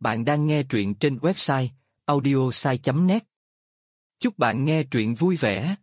Bạn đang nghe truyện trên website audiosai.net. Chúc bạn nghe truyện vui vẻ.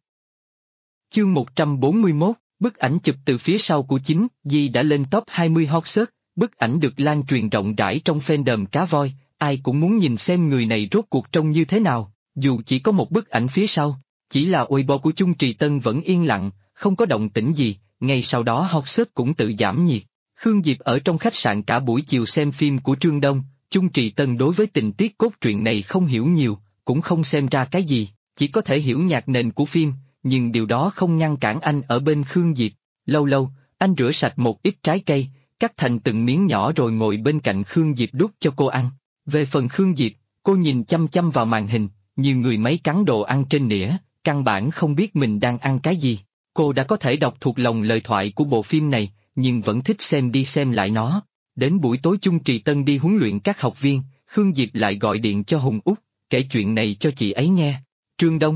Chương 141, bức ảnh chụp từ phía sau của chính Di đã lên top 20 hot search. Bức ảnh được lan truyền rộng rãi trong fandom cá voi, ai cũng muốn nhìn xem người này rốt cuộc trông như thế nào, dù chỉ có một bức ảnh phía sau. Chỉ là Weibo của Chung Trì Tân vẫn yên lặng, không có động tĩnh gì, ngay sau đó hot search cũng tự giảm nhiệt. Khương Diệp ở trong khách sạn cả buổi chiều xem phim của Trương Đông. Chung Trì Tân đối với tình tiết cốt truyện này không hiểu nhiều, cũng không xem ra cái gì, chỉ có thể hiểu nhạc nền của phim, nhưng điều đó không ngăn cản anh ở bên Khương Diệp. Lâu lâu, anh rửa sạch một ít trái cây, cắt thành từng miếng nhỏ rồi ngồi bên cạnh Khương Diệp đút cho cô ăn. Về phần Khương Diệp, cô nhìn chăm chăm vào màn hình, như người máy cắn đồ ăn trên nĩa, căn bản không biết mình đang ăn cái gì. Cô đã có thể đọc thuộc lòng lời thoại của bộ phim này, nhưng vẫn thích xem đi xem lại nó. Đến buổi tối Chung Trì Tân đi huấn luyện các học viên, Khương Diệp lại gọi điện cho Hùng Út, kể chuyện này cho chị ấy nghe. Trương Đông.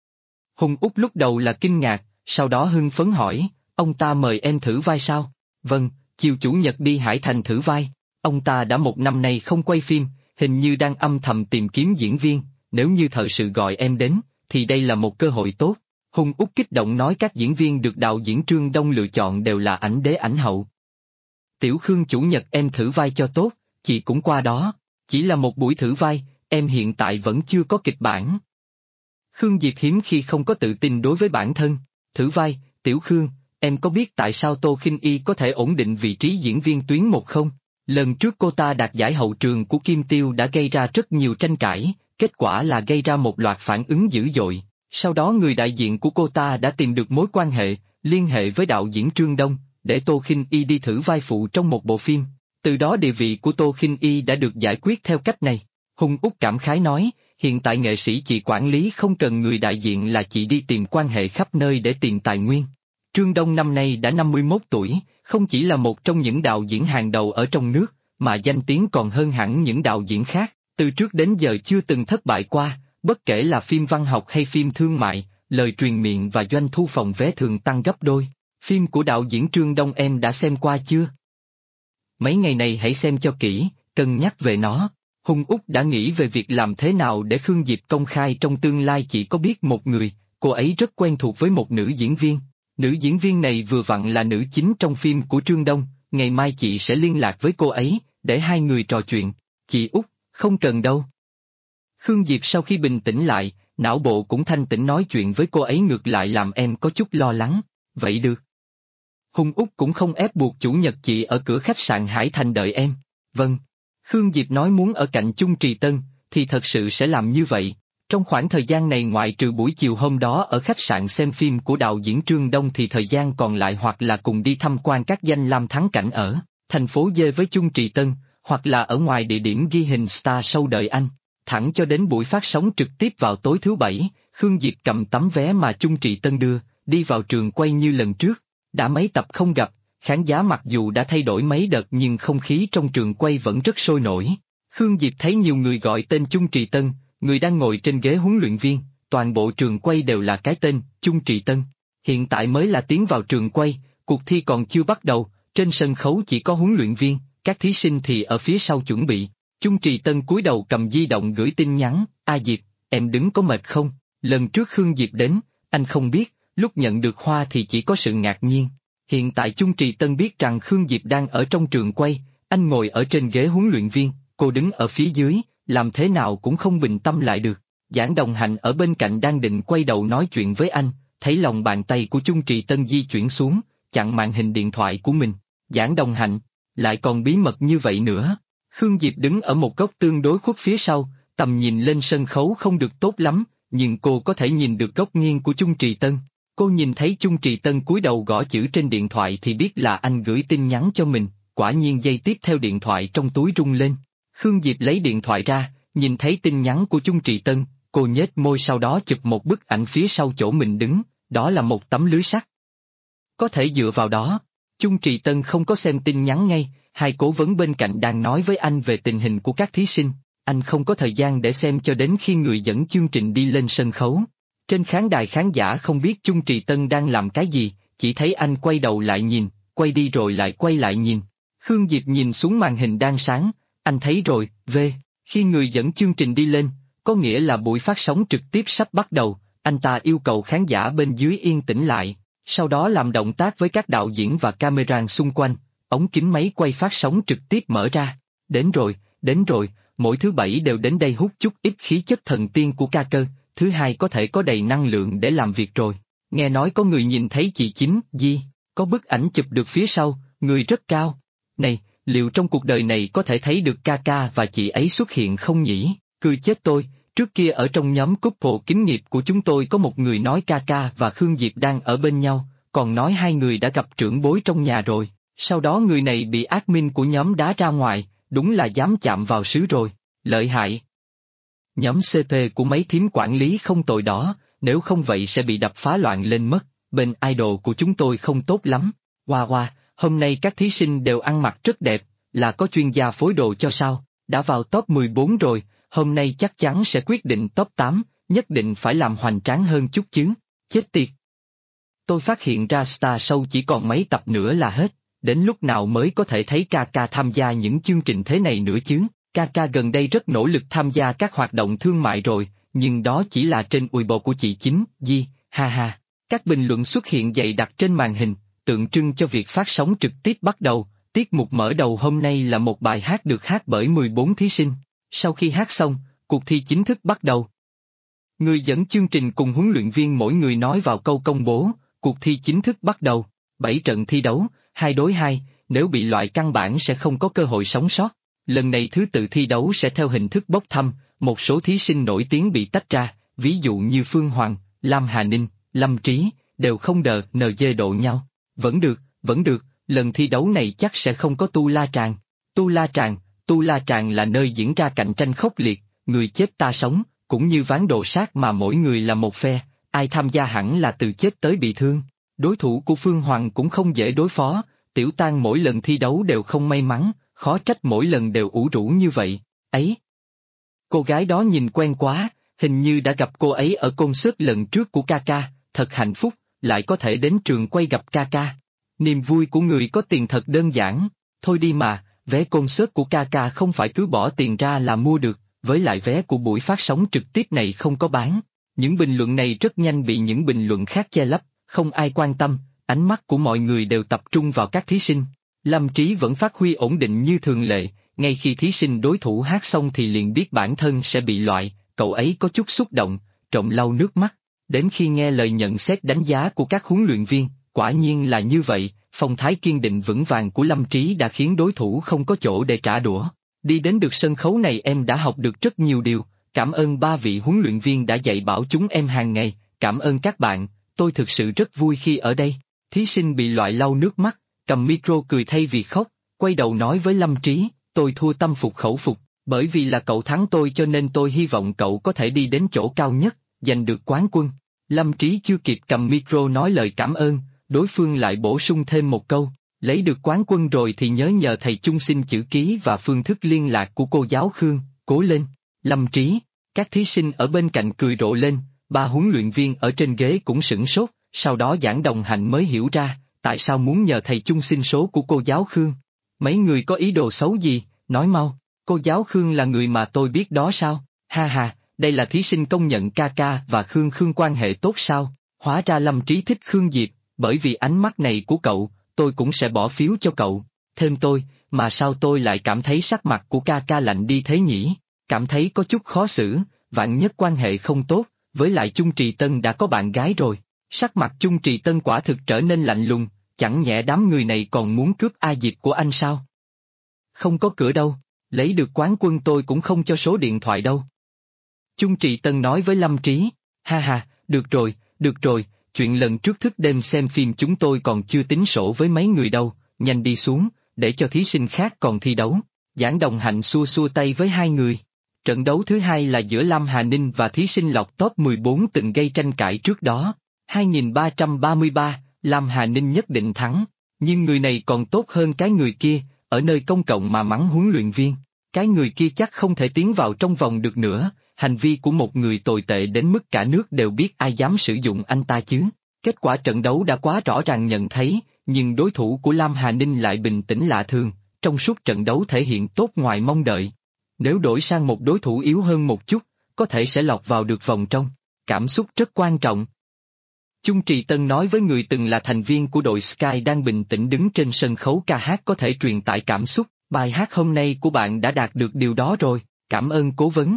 Hùng Út lúc đầu là kinh ngạc, sau đó hưng phấn hỏi, ông ta mời em thử vai sao? Vâng, chiều chủ nhật đi Hải Thành thử vai. Ông ta đã một năm nay không quay phim, hình như đang âm thầm tìm kiếm diễn viên, nếu như thật sự gọi em đến, thì đây là một cơ hội tốt. Hùng Út kích động nói các diễn viên được đạo diễn Trương Đông lựa chọn đều là ảnh đế ảnh hậu. Tiểu Khương chủ nhật em thử vai cho tốt, chị cũng qua đó, chỉ là một buổi thử vai, em hiện tại vẫn chưa có kịch bản. Khương Diệp hiếm khi không có tự tin đối với bản thân. Thử vai, Tiểu Khương, em có biết tại sao Tô Khinh Y có thể ổn định vị trí diễn viên tuyến một không? Lần trước cô ta đạt giải hậu trường của Kim Tiêu đã gây ra rất nhiều tranh cãi, kết quả là gây ra một loạt phản ứng dữ dội. Sau đó người đại diện của cô ta đã tìm được mối quan hệ, liên hệ với đạo diễn Trương Đông, để Tô Khinh Y đi thử vai phụ trong một bộ phim. Từ đó địa vị của Tô Khinh Y đã được giải quyết theo cách này. Hùng Út cảm khái nói, hiện tại nghệ sĩ chị quản lý không cần người đại diện là chị đi tìm quan hệ khắp nơi để tìm tài nguyên. Trương Đông năm nay đã 51 tuổi, không chỉ là một trong những đạo diễn hàng đầu ở trong nước, mà danh tiếng còn hơn hẳn những đạo diễn khác, từ trước đến giờ chưa từng thất bại qua, bất kể là phim văn học hay phim thương mại, lời truyền miệng và doanh thu phòng vé thường tăng gấp đôi. Phim của đạo diễn Trương Đông em đã xem qua chưa? Mấy ngày này hãy xem cho kỹ, cân nhắc về nó. Hùng Út đã nghĩ về việc làm thế nào để Khương Diệp công khai trong tương lai chỉ có biết một người, cô ấy rất quen thuộc với một nữ diễn viên. Nữ diễn viên này vừa vặn là nữ chính trong phim của Trương Đông, ngày mai chị sẽ liên lạc với cô ấy, để hai người trò chuyện. Chị Út, không cần đâu. Khương Diệp sau khi bình tĩnh lại, não bộ cũng thanh tĩnh nói chuyện với cô ấy ngược lại làm em có chút lo lắng. Vậy được. Hùng Út cũng không ép buộc chủ nhật chị ở cửa khách sạn Hải Thành đợi em. Vâng. Khương Diệp nói muốn ở cạnh Chung Trì Tân, thì thật sự sẽ làm như vậy. Trong khoảng thời gian này ngoại trừ buổi chiều hôm đó ở khách sạn xem phim của đạo diễn Trương Đông thì thời gian còn lại hoặc là cùng đi tham quan các danh lam thắng cảnh ở thành phố D với Chung Trì Tân, hoặc là ở ngoài địa điểm ghi hình Star Show đợi anh. Thẳng cho đến buổi phát sóng trực tiếp vào tối thứ Bảy, Khương Diệp cầm tấm vé mà Chung Trì Tân đưa, đi vào trường quay như lần trước. Đã mấy tập không gặp, khán giả mặc dù đã thay đổi mấy đợt nhưng không khí trong trường quay vẫn rất sôi nổi. Khương Diệp thấy nhiều người gọi tên Chung Trì Tân, người đang ngồi trên ghế huấn luyện viên, toàn bộ trường quay đều là cái tên, Chung Trì Tân. Hiện tại mới là tiến vào trường quay, cuộc thi còn chưa bắt đầu, trên sân khấu chỉ có huấn luyện viên, các thí sinh thì ở phía sau chuẩn bị. Chung Trì Tân cúi đầu cầm di động gửi tin nhắn, A Diệp, em đứng có mệt không? Lần trước Khương Diệp đến, anh không biết, lúc nhận được hoa thì chỉ có sự ngạc nhiên. Hiện tại Chung Trì Tân biết rằng Khương Diệp đang ở trong trường quay, anh ngồi ở trên ghế huấn luyện viên, cô đứng ở phía dưới, làm thế nào cũng không bình tâm lại được. Giảng Đồng Hạnh ở bên cạnh đang định quay đầu nói chuyện với anh, thấy lòng bàn tay của Chung Trì Tân di chuyển xuống, chặn màn hình điện thoại của mình. Giảng Đồng Hạnh, lại còn bí mật như vậy nữa. Khương Diệp đứng ở một góc tương đối khuất phía sau, tầm nhìn lên sân khấu không được tốt lắm, nhưng cô có thể nhìn được góc nghiêng của Chung Trì Tân. Cô nhìn thấy Chung Trì Tân cúi đầu gõ chữ trên điện thoại thì biết là anh gửi tin nhắn cho mình, quả nhiên giây tiếp theo điện thoại trong túi rung lên. Khương Diệp lấy điện thoại ra, nhìn thấy tin nhắn của Chung Trì Tân, cô nhếch môi sau đó chụp một bức ảnh phía sau chỗ mình đứng, đó là một tấm lưới sắt. Có thể dựa vào đó. Chung Trì Tân không có xem tin nhắn ngay, hai cố vấn bên cạnh đang nói với anh về tình hình của các thí sinh, anh không có thời gian để xem cho đến khi người dẫn chương trình đi lên sân khấu. Trên khán đài khán giả không biết Chung Trì Tân đang làm cái gì, chỉ thấy anh quay đầu lại nhìn, quay đi rồi lại quay lại nhìn. Khương Diệp nhìn xuống màn hình đang sáng, anh thấy rồi, Khi người dẫn chương trình đi lên, có nghĩa là buổi phát sóng trực tiếp sắp bắt đầu, anh ta yêu cầu khán giả bên dưới yên tĩnh lại, sau đó làm động tác với các đạo diễn và camera xung quanh, ống kính máy quay phát sóng trực tiếp mở ra. Đến rồi, mỗi thứ bảy đều đến đây hút chút ít khí chất thần tiên của ca cơ, thứ hai có thể có đầy năng lượng để làm việc rồi. Nghe nói có người nhìn thấy chị Chính, Di, có bức ảnh chụp được phía sau, người rất cao. Này, liệu trong cuộc đời này có thể thấy được ca ca và chị ấy xuất hiện không nhỉ? Cười chết tôi, trước kia ở trong nhóm couple kính nghiệp của chúng tôi có một người nói ca ca và Khương Diệp đang ở bên nhau, còn nói hai người đã gặp trưởng bối trong nhà rồi. Sau đó người này bị admin của nhóm đá ra ngoài, đúng là dám chạm vào sứ rồi, lợi hại. Nhóm CP của mấy thím quản lý không tồi đó, nếu không vậy sẽ bị đập phá loạn lên mất, bên idol của chúng tôi không tốt lắm. Hoa, hôm nay các thí sinh đều ăn mặc rất đẹp, là có chuyên gia phối đồ cho sao, đã vào top 14 rồi, hôm nay chắc chắn sẽ quyết định top 8, nhất định phải làm hoành tráng hơn chút chứ, chết tiệt. Tôi phát hiện ra Star Show chỉ còn mấy tập nữa là hết, đến lúc nào mới có thể thấy Kaka tham gia những chương trình thế này nữa chứ? Kaka gần đây rất nỗ lực tham gia các hoạt động thương mại rồi, nhưng đó chỉ là trên Weibo của chị Chính, Di, ha ha. Các bình luận xuất hiện dày đặc trên màn hình, tượng trưng cho việc phát sóng trực tiếp bắt đầu. Tiết mục mở đầu hôm nay là một bài hát được hát bởi 14 thí sinh. Sau khi hát xong, cuộc thi chính thức bắt đầu. Người dẫn chương trình cùng huấn luyện viên mỗi người nói vào câu công bố, cuộc thi chính thức bắt đầu. 7 trận thi đấu, 2 đối 2, nếu bị loại căn bản sẽ không có cơ hội sống sót. Lần này thứ tự thi đấu sẽ theo hình thức bốc thăm, một số thí sinh nổi tiếng bị tách ra, ví dụ như Phương Hoàng, Lam Hà Ninh, Lâm Trí, đều không đờ NG độ nhau. Vẫn được, lần thi đấu này chắc sẽ không có Tu La Tràng. Tu La Tràng là nơi diễn ra cạnh tranh khốc liệt, người chết ta sống, cũng như ván đồ sát mà mỗi người là một phe, ai tham gia hẳn là từ chết tới bị thương. Đối thủ của Phương Hoàng cũng không dễ đối phó, Tiểu Tang mỗi lần thi đấu đều không may mắn, khó trách mỗi lần đều ủ rũ như vậy. Ấy, cô gái đó nhìn quen quá, hình như đã gặp cô ấy ở concert lần trước của Kaka, thật hạnh phúc, lại có thể đến trường quay gặp Kaka. Niềm vui của người có tiền thật đơn giản, thôi đi mà, vé concert của Kaka không phải cứ bỏ tiền ra là mua được, với lại vé của buổi phát sóng trực tiếp này không có bán. Những bình luận này rất nhanh bị những bình luận khác che lấp, không ai quan tâm, ánh mắt của mọi người đều tập trung vào các thí sinh. Lâm Trí vẫn phát huy ổn định như thường lệ, ngay khi thí sinh đối thủ hát xong thì liền biết bản thân sẽ bị loại, cậu ấy có chút xúc động, trộm lau nước mắt. Đến khi nghe lời nhận xét đánh giá của các huấn luyện viên, quả nhiên là như vậy, phong thái kiên định vững vàng của Lâm Trí đã khiến đối thủ không có chỗ để trả đũa. Đi đến được sân khấu này em đã học được rất nhiều điều, cảm ơn 3 vị huấn luyện viên đã dạy bảo chúng em hàng ngày, cảm ơn các bạn, tôi thực sự rất vui khi ở đây. Thí sinh bị loại lau nước mắt, cầm micro cười thay vì khóc, quay đầu nói với Lâm Trí, tôi thua tâm phục khẩu phục, bởi vì là cậu thắng tôi cho nên tôi hy vọng cậu có thể đi đến chỗ cao nhất, giành được quán quân. Lâm Trí chưa kịp cầm micro nói lời cảm ơn, đối phương lại bổ sung thêm một câu, lấy được quán quân rồi thì nhớ nhờ thầy chung xin chữ ký và phương thức liên lạc của cô giáo Khương, cố lên. Lâm Trí, các thí sinh ở bên cạnh cười rộ lên, 3 huấn luyện viên ở trên ghế cũng sửng sốt, sau đó Giảng Đồng Hạnh mới hiểu ra, tại sao muốn nhờ thầy chung xin số của cô giáo Khương. Mấy người có ý đồ xấu gì, nói mau, cô giáo Khương là người mà tôi biết đó sao, ha ha, đây là thí sinh công nhận Kaka và Khương quan hệ tốt sao, hóa ra Lâm Trí thích Khương Diệp, bởi vì ánh mắt này của cậu, tôi cũng sẽ bỏ phiếu cho cậu, thêm tôi, mà sao tôi lại cảm thấy sắc mặt của Kaka lạnh đi thế nhỉ, cảm thấy có chút khó xử, vạn nhất quan hệ không tốt, với lại Chung Trì Tân đã có bạn gái rồi, sắc mặt Chung Trì Tân quả thực trở nên lạnh lùng, chẳng nhẽ đám người này còn muốn cướp A Diệp của anh sao? Không có cửa đâu, lấy được quán quân tôi cũng không cho số điện thoại đâu. Chung Trì Tân nói với Lâm Trí, ha ha, được rồi, chuyện lần trước thức đêm xem phim chúng tôi còn chưa tính sổ với mấy người đâu, nhanh đi xuống, để cho thí sinh khác còn thi đấu. Giảng Đồng Hạnh xua xua tay với hai người. Trận đấu thứ hai là giữa Lam Hà Ninh và thí sinh lọt top 14 từng gây tranh cãi trước đó. 2333, Lam Hà Ninh nhất định thắng, nhưng người này còn tốt hơn cái người kia, ở nơi công cộng mà mắng huấn luyện viên. Cái người kia chắc không thể tiến vào trong vòng được nữa, hành vi của một người tồi tệ đến mức cả nước đều biết ai dám sử dụng anh ta chứ. Kết quả trận đấu đã quá rõ ràng nhận thấy, nhưng đối thủ của Lam Hà Ninh lại bình tĩnh lạ thường, trong suốt trận đấu thể hiện tốt ngoài mong đợi. Nếu đổi sang một đối thủ yếu hơn một chút, có thể sẽ lọt vào được vòng trong. Cảm xúc rất quan trọng. Chung Trì Tân nói với người từng là thành viên của đội Sky đang bình tĩnh đứng trên sân khấu ca hát có thể truyền tải cảm xúc. Bài hát hôm nay của bạn đã đạt được điều đó rồi, cảm ơn cố vấn.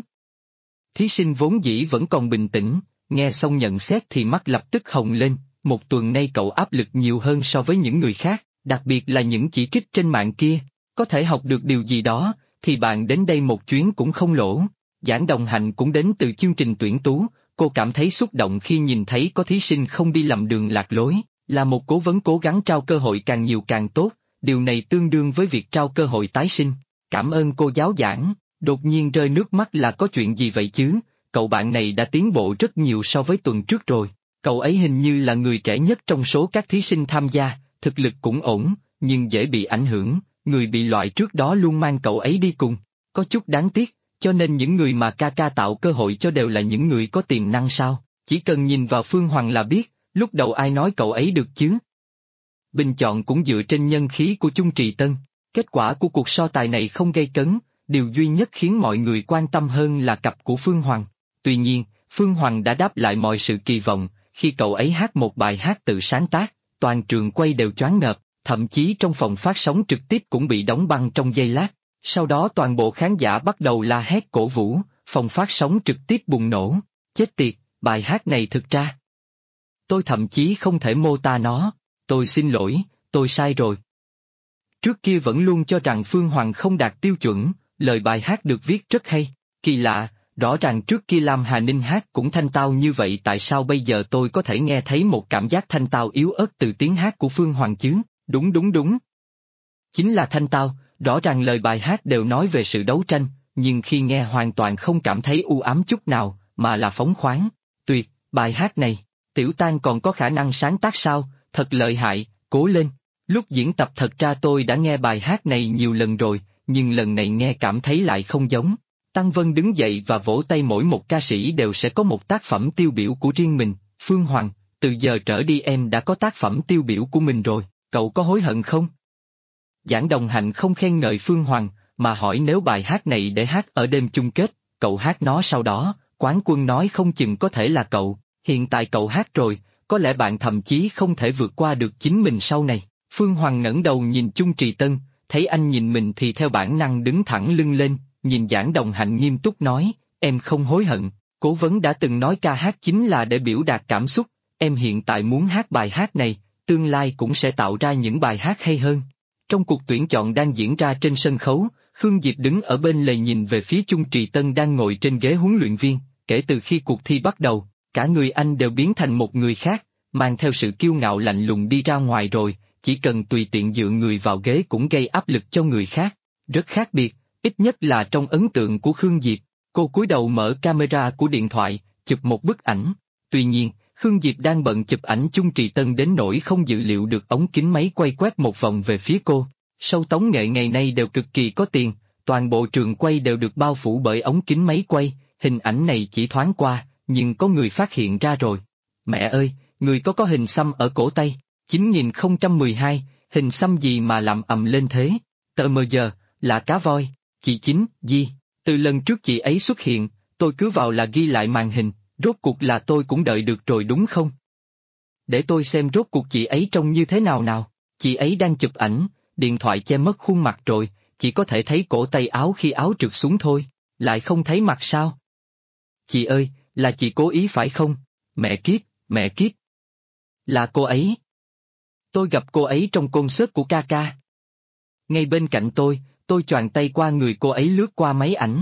Thí sinh vốn dĩ vẫn còn bình tĩnh, nghe xong nhận xét thì mắt lập tức hồng lên, một tuần nay cậu áp lực nhiều hơn so với những người khác, đặc biệt là những chỉ trích trên mạng kia, có thể học được điều gì đó, thì bạn đến đây một chuyến cũng không lỗ. Giảng Đồng Hạnh cũng đến từ chương trình tuyển tú, cô cảm thấy xúc động khi nhìn thấy có thí sinh không đi lầm đường lạc lối, là một cố vấn cố gắng trao cơ hội càng nhiều càng tốt, điều này tương đương với việc trao cơ hội tái sinh. Cảm ơn cô giáo giảng, đột nhiên rơi nước mắt là có chuyện gì vậy chứ, cậu bạn này đã tiến bộ rất nhiều so với tuần trước rồi, cậu ấy hình như là người trẻ nhất trong số các thí sinh tham gia, thực lực cũng ổn, nhưng dễ bị ảnh hưởng, người bị loại trước đó luôn mang cậu ấy đi cùng, có chút đáng tiếc, cho nên những người mà ca tạo cơ hội cho đều là những người có tiềm năng sao, chỉ cần nhìn vào Phương Hoàng là biết, lúc đầu ai nói cậu ấy được chứ. Bình chọn cũng dựa trên nhân khí của Chung Trì Tân, kết quả của cuộc so tài này không gây cấn, điều duy nhất khiến mọi người quan tâm hơn là cặp của Phương Hoàng. Tuy nhiên, Phương Hoàng đã đáp lại mọi sự kỳ vọng, khi cậu ấy hát một bài hát tự sáng tác, toàn trường quay đều choáng ngợp, thậm chí trong phòng phát sóng trực tiếp cũng bị đóng băng trong giây lát. Sau đó toàn bộ khán giả bắt đầu la hét cổ vũ, phòng phát sóng trực tiếp bùng nổ, chết tiệt, bài hát này thực ra. Tôi thậm chí không thể mô tả nó, tôi xin lỗi, tôi sai rồi. Trước kia vẫn luôn cho rằng Phương Hoàng không đạt tiêu chuẩn, lời bài hát được viết rất hay, kỳ lạ, rõ ràng trước kia Lam Hà Ninh hát cũng thanh tao như vậy tại sao bây giờ tôi có thể nghe thấy một cảm giác thanh tao yếu ớt từ tiếng hát của Phương Hoàng chứ, đúng. Chính là thanh tao. Rõ ràng lời bài hát đều nói về sự đấu tranh, nhưng khi nghe hoàn toàn không cảm thấy u ám chút nào, mà là phóng khoáng. Tuyệt, bài hát này, Tiểu Tang còn có khả năng sáng tác sao, thật lợi hại, cố lên. Lúc diễn tập thật ra tôi đã nghe bài hát này nhiều lần rồi, nhưng lần này nghe cảm thấy lại không giống. Tăng Vân đứng dậy và vỗ tay, mỗi một ca sĩ đều sẽ có một tác phẩm tiêu biểu của riêng mình. Phương Hoàng, từ giờ trở đi em đã có tác phẩm tiêu biểu của mình rồi, cậu có hối hận không? Giảng Đồng Hạnh không khen ngợi Phương Hoàng, mà hỏi nếu bài hát này để hát ở đêm chung kết, cậu hát nó sau đó, quán quân nói không chừng có thể là cậu, hiện tại cậu hát rồi, có lẽ bạn thậm chí không thể vượt qua được chính mình sau này. Phương Hoàng ngẩng đầu nhìn Chung Trì Tân, thấy anh nhìn mình thì theo bản năng đứng thẳng lưng lên, nhìn Giảng Đồng Hạnh nghiêm túc nói, em không hối hận, cố vấn đã từng nói ca hát chính là để biểu đạt cảm xúc, em hiện tại muốn hát bài hát này, tương lai cũng sẽ tạo ra những bài hát hay hơn. Trong cuộc tuyển chọn đang diễn ra trên sân khấu, Khương Diệp đứng ở bên lề nhìn về phía Chung Trì Tân đang ngồi trên ghế huấn luyện viên, kể từ khi cuộc thi bắt đầu, cả người anh đều biến thành một người khác, mang theo sự kiêu ngạo lạnh lùng đi ra ngoài rồi, chỉ cần tùy tiện dựa người vào ghế cũng gây áp lực cho người khác, rất khác biệt, ít nhất là trong ấn tượng của Khương Diệp. Cô cúi đầu mở camera của điện thoại, chụp một bức ảnh, tuy nhiên, Khương Diệp đang bận chụp ảnh Chung Trì Tân đến nỗi không dự liệu được ống kính máy quay quét một vòng về phía cô. Show tống nghệ ngày nay đều cực kỳ có tiền, toàn bộ trường quay đều được bao phủ bởi ống kính máy quay, hình ảnh này chỉ thoáng qua, nhưng có người phát hiện ra rồi. Mẹ ơi, người có hình xăm ở cổ tay, 9012, hình xăm gì mà làm ầm lên thế? Tờ mờ giờ, là cá voi, chị Chính, gì? Từ lần trước chị ấy xuất hiện, tôi cứ vào là ghi lại màn hình. Rốt cuộc là tôi cũng đợi được rồi đúng không? Để tôi xem rốt cuộc chị ấy trông như thế nào nào. Chị ấy đang chụp ảnh, điện thoại che mất khuôn mặt rồi, chỉ có thể thấy cổ tay áo khi áo trượt xuống thôi, lại không thấy mặt sao? Chị ơi, là chị cố ý phải không? Mẹ kiếp. Là cô ấy. Tôi gặp cô ấy trong concert của ca. Ngay bên cạnh tôi choàng tay qua người cô ấy lướt qua máy ảnh.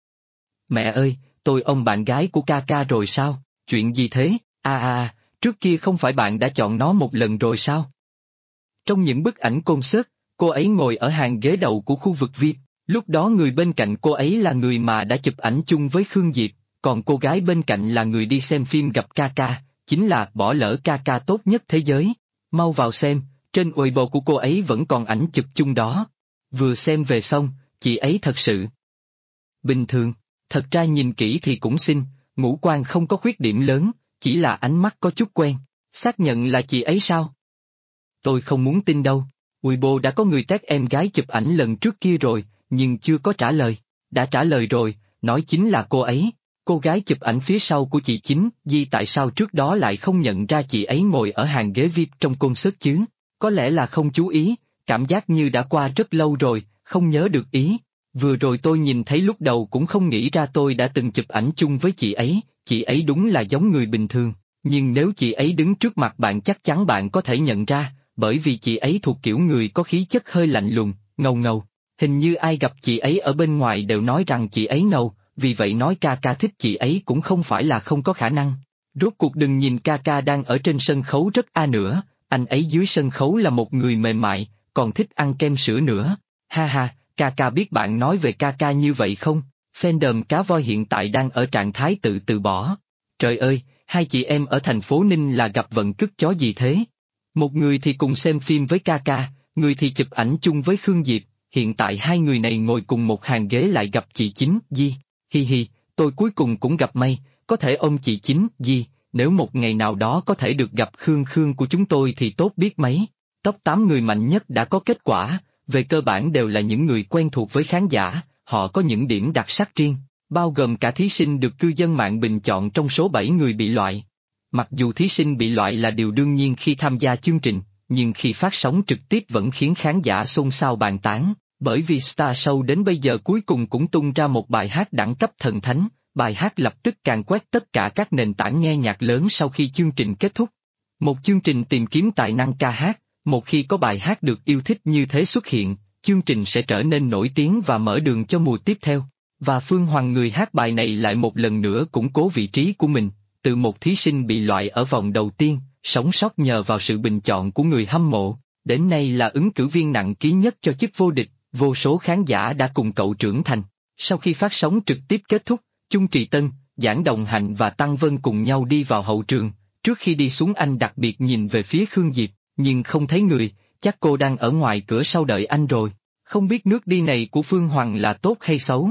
Mẹ ơi, tôi ông bạn gái của ca rồi sao, chuyện gì thế, trước kia không phải bạn đã chọn nó một lần rồi sao? Trong những bức ảnh concert, cô ấy ngồi ở hàng ghế đầu của khu vực VIP, lúc đó người bên cạnh cô ấy là người mà đã chụp ảnh chung với Khương Diệp, còn cô gái bên cạnh là người đi xem phim gặp ca, chính là bỏ lỡ ca tốt nhất thế giới. Mau vào xem, trên Weibo của cô ấy vẫn còn ảnh chụp chung đó. Vừa xem về xong, chị ấy thật sự bình thường. Thật ra nhìn kỹ thì cũng xinh, ngũ quan không có khuyết điểm lớn, chỉ là ánh mắt có chút quen. Xác nhận là chị ấy sao? Tôi không muốn tin đâu. Weibo đã có người tag em gái chụp ảnh lần trước kia rồi, nhưng chưa có trả lời. Đã trả lời rồi, nói chính là cô ấy. Cô gái chụp ảnh phía sau của chị Chính, Di tại sao trước đó lại không nhận ra chị ấy ngồi ở hàng ghế VIP trong concert chứ? Có lẽ là không chú ý, cảm giác như đã qua rất lâu rồi, không nhớ được ý. Vừa rồi tôi nhìn thấy lúc đầu cũng không nghĩ ra tôi đã từng chụp ảnh chung với chị ấy đúng là giống người bình thường. Nhưng nếu chị ấy đứng trước mặt bạn chắc chắn bạn có thể nhận ra, bởi vì chị ấy thuộc kiểu người có khí chất hơi lạnh lùng, ngầu ngầu. Hình như ai gặp chị ấy ở bên ngoài đều nói rằng chị ấy ngầu, vì vậy nói ca ca thích chị ấy cũng không phải là không có khả năng. Rốt cuộc đừng nhìn ca ca đang ở trên sân khấu rất nữa, anh ấy dưới sân khấu là một người mềm mại, còn thích ăn kem sữa nữa. Ha ha, ca ca biết bạn nói về ca ca như vậy không? Fandom cá voi hiện tại đang ở trạng thái từ bỏ. Trời ơi, hai chị em ở thành phố Ninh là gặp vận cứt chó gì thế? Một người thì cùng xem phim với ca ca, người thì chụp ảnh chung với Khương Diệp, hiện tại hai người này ngồi cùng một hàng ghế lại gặp chị Chính, Di. Hi hi, tôi cuối cùng cũng gặp may, có thể ôm chị Chính, Di, nếu một ngày nào đó có thể được gặp Khương Khương của chúng tôi thì tốt biết mấy. Top 8 người mạnh nhất đã có kết quả, về cơ bản đều là những người quen thuộc với khán giả, họ có những điểm đặc sắc riêng, bao gồm cả thí sinh được cư dân mạng bình chọn trong số 7 người bị loại. Mặc dù thí sinh bị loại là điều đương nhiên khi tham gia chương trình, nhưng khi phát sóng trực tiếp vẫn khiến khán giả xôn xao bàn tán, bởi vì Star Show đến bây giờ cuối cùng cũng tung ra một bài hát đẳng cấp thần thánh, bài hát lập tức càn quét tất cả các nền tảng nghe nhạc lớn sau khi chương trình kết thúc. Một chương trình tìm kiếm tài năng ca hát, một khi có bài hát được yêu thích như thế xuất hiện, chương trình sẽ trở nên nổi tiếng và mở đường cho mùa tiếp theo. Và Phương Hoàng người hát bài này lại một lần nữa củng cố vị trí của mình, từ một thí sinh bị loại ở vòng đầu tiên, sống sót nhờ vào sự bình chọn của người hâm mộ, đến nay là ứng cử viên nặng ký nhất cho chức vô địch, vô số khán giả đã cùng cậu trưởng thành. Sau khi phát sóng trực tiếp kết thúc, Chung Trì Tân, Giảng Đồng Hạnh và Tăng Vân cùng nhau đi vào hậu trường, trước khi đi xuống anh đặc biệt nhìn về phía Khương Diệp, nhưng không thấy người, chắc cô đang ở ngoài cửa sau đợi anh rồi, không biết nước đi này của Phương Hoàng là tốt hay xấu.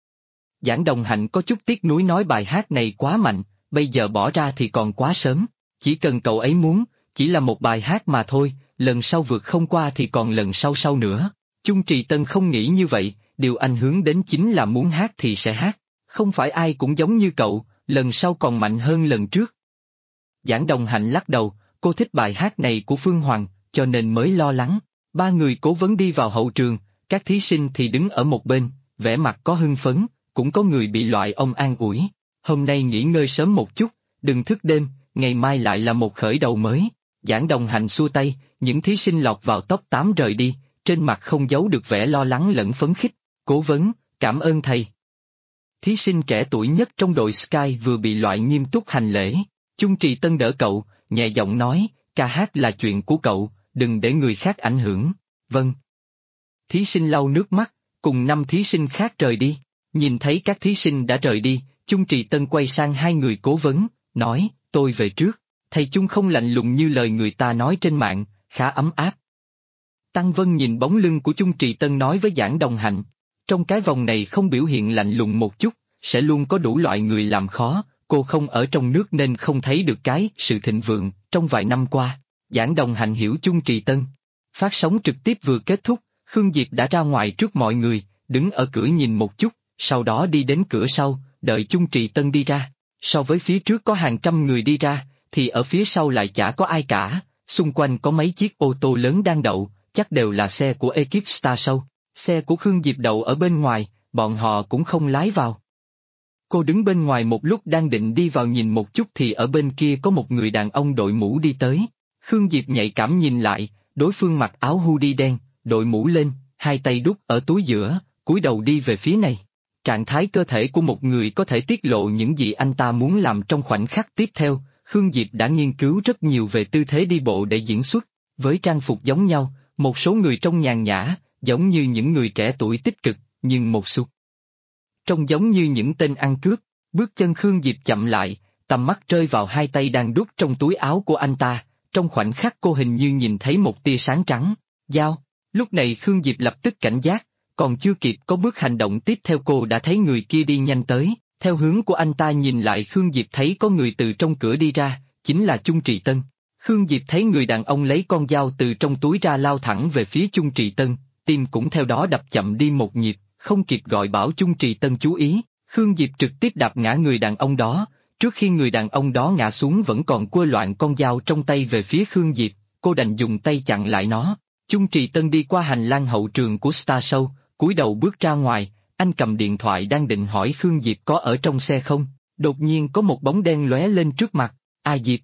Giảng Đồng Hạnh có chút tiếc nuối nói bài hát này quá mạnh, bây giờ bỏ ra thì còn quá sớm, chỉ cần cậu ấy muốn, chỉ là một bài hát mà thôi, lần sau vượt không qua thì còn lần sau nữa. Chung Trì Tân không nghĩ như vậy, điều anh hướng đến chính là muốn hát thì sẽ hát, không phải ai cũng giống như cậu, lần sau còn mạnh hơn lần trước. Giảng Đồng Hạnh lắc đầu, cô thích bài hát này của Phương Hoàng, cho nên mới lo lắng. Ba người cố vấn đi vào hậu trường, các thí sinh thì đứng ở một bên, vẻ mặt có hưng phấn, cũng có người bị loại ông an ủi. Hôm nay nghỉ ngơi sớm một chút, đừng thức đêm, ngày mai lại là một khởi đầu mới. Giảng Đồng Hạnh xua tay, những thí sinh lọt vào top 8 rời đi, trên mặt không giấu được vẻ lo lắng lẫn phấn khích. Cố vấn, cảm ơn thầy. Thí sinh trẻ tuổi nhất trong đội Sky vừa bị loại nghiêm túc hành lễ. Chung Trì Tân đỡ cậu, nhẹ giọng nói, ca hát là chuyện của cậu, đừng để người khác ảnh hưởng. Vâng. Thí sinh lau nước mắt, cùng 5 thí sinh khác rời đi. Nhìn thấy các thí sinh đã rời đi, Chung Trì Tân quay sang hai người cố vấn, nói, tôi về trước. Thầy Chung không lạnh lùng như lời người ta nói trên mạng, khá ấm áp. Tăng Vân nhìn bóng lưng của Chung Trì Tân nói với Giảng Đồng Hạnh, trong cái vòng này không biểu hiện lạnh lùng một chút, sẽ luôn có đủ loại người làm khó, cô không ở trong nước nên không thấy được cái sự thịnh vượng trong vài năm qua. Giảng Đồng Hạnh hiểu Chung Trì Tân. Phát sóng trực tiếp vừa kết thúc, Khương Diệp đã ra ngoài trước mọi người, đứng ở cửa nhìn một chút, sau đó đi đến cửa sau, đợi Chung Trì Tân đi ra. So với phía trước có hàng trăm người đi ra, thì ở phía sau lại chả có ai cả, xung quanh có mấy chiếc ô tô lớn đang đậu, chắc đều là xe của ekip Star Show. Xe của Khương Diệp đậu ở bên ngoài, bọn họ cũng không lái vào. Cô đứng bên ngoài một lúc đang định đi vào nhìn một chút thì ở bên kia có một người đàn ông đội mũ đi tới. Khương Diệp nhạy cảm nhìn lại, đối phương mặc áo hoodie đen, đội mũ lên, hai tay đút ở túi giữa, cúi đầu đi về phía này. Trạng thái cơ thể của một người có thể tiết lộ những gì anh ta muốn làm trong khoảnh khắc tiếp theo. Khương Diệp đã nghiên cứu rất nhiều về tư thế đi bộ để diễn xuất, với trang phục giống nhau, một số người trông nhàn nhã, giống như những người trẻ tuổi tích cực, nhưng một số trông giống như những tên ăn cướp. Bước chân Khương Diệp chậm lại, tầm mắt rơi vào hai tay đang đút trong túi áo của anh ta, trong khoảnh khắc cô hình như nhìn thấy một tia sáng trắng, dao. Lúc này Khương Diệp lập tức cảnh giác, còn chưa kịp có bước hành động tiếp theo cô đã thấy người kia đi nhanh tới, theo hướng của anh ta nhìn lại Khương Diệp thấy có người từ trong cửa đi ra, chính là Chung Trì Tân. Khương Diệp thấy người đàn ông lấy con dao từ trong túi ra lao thẳng về phía Chung Trì Tân, tim cũng theo đó đập chậm đi một nhịp, không kịp gọi bảo Chung Trì Tân chú ý, Khương Diệp trực tiếp đạp ngã người đàn ông đó, trước khi người đàn ông đó ngã xuống vẫn còn quơ loạn con dao trong tay về phía Khương Diệp, cô đành dùng tay chặn lại nó. Chung Trì Tân đi qua hành lang hậu trường của Star Show, cúi đầu bước ra ngoài, anh cầm điện thoại đang định hỏi Khương Diệp có ở trong xe không, đột nhiên có một bóng đen lóe lên trước mặt, Diệp.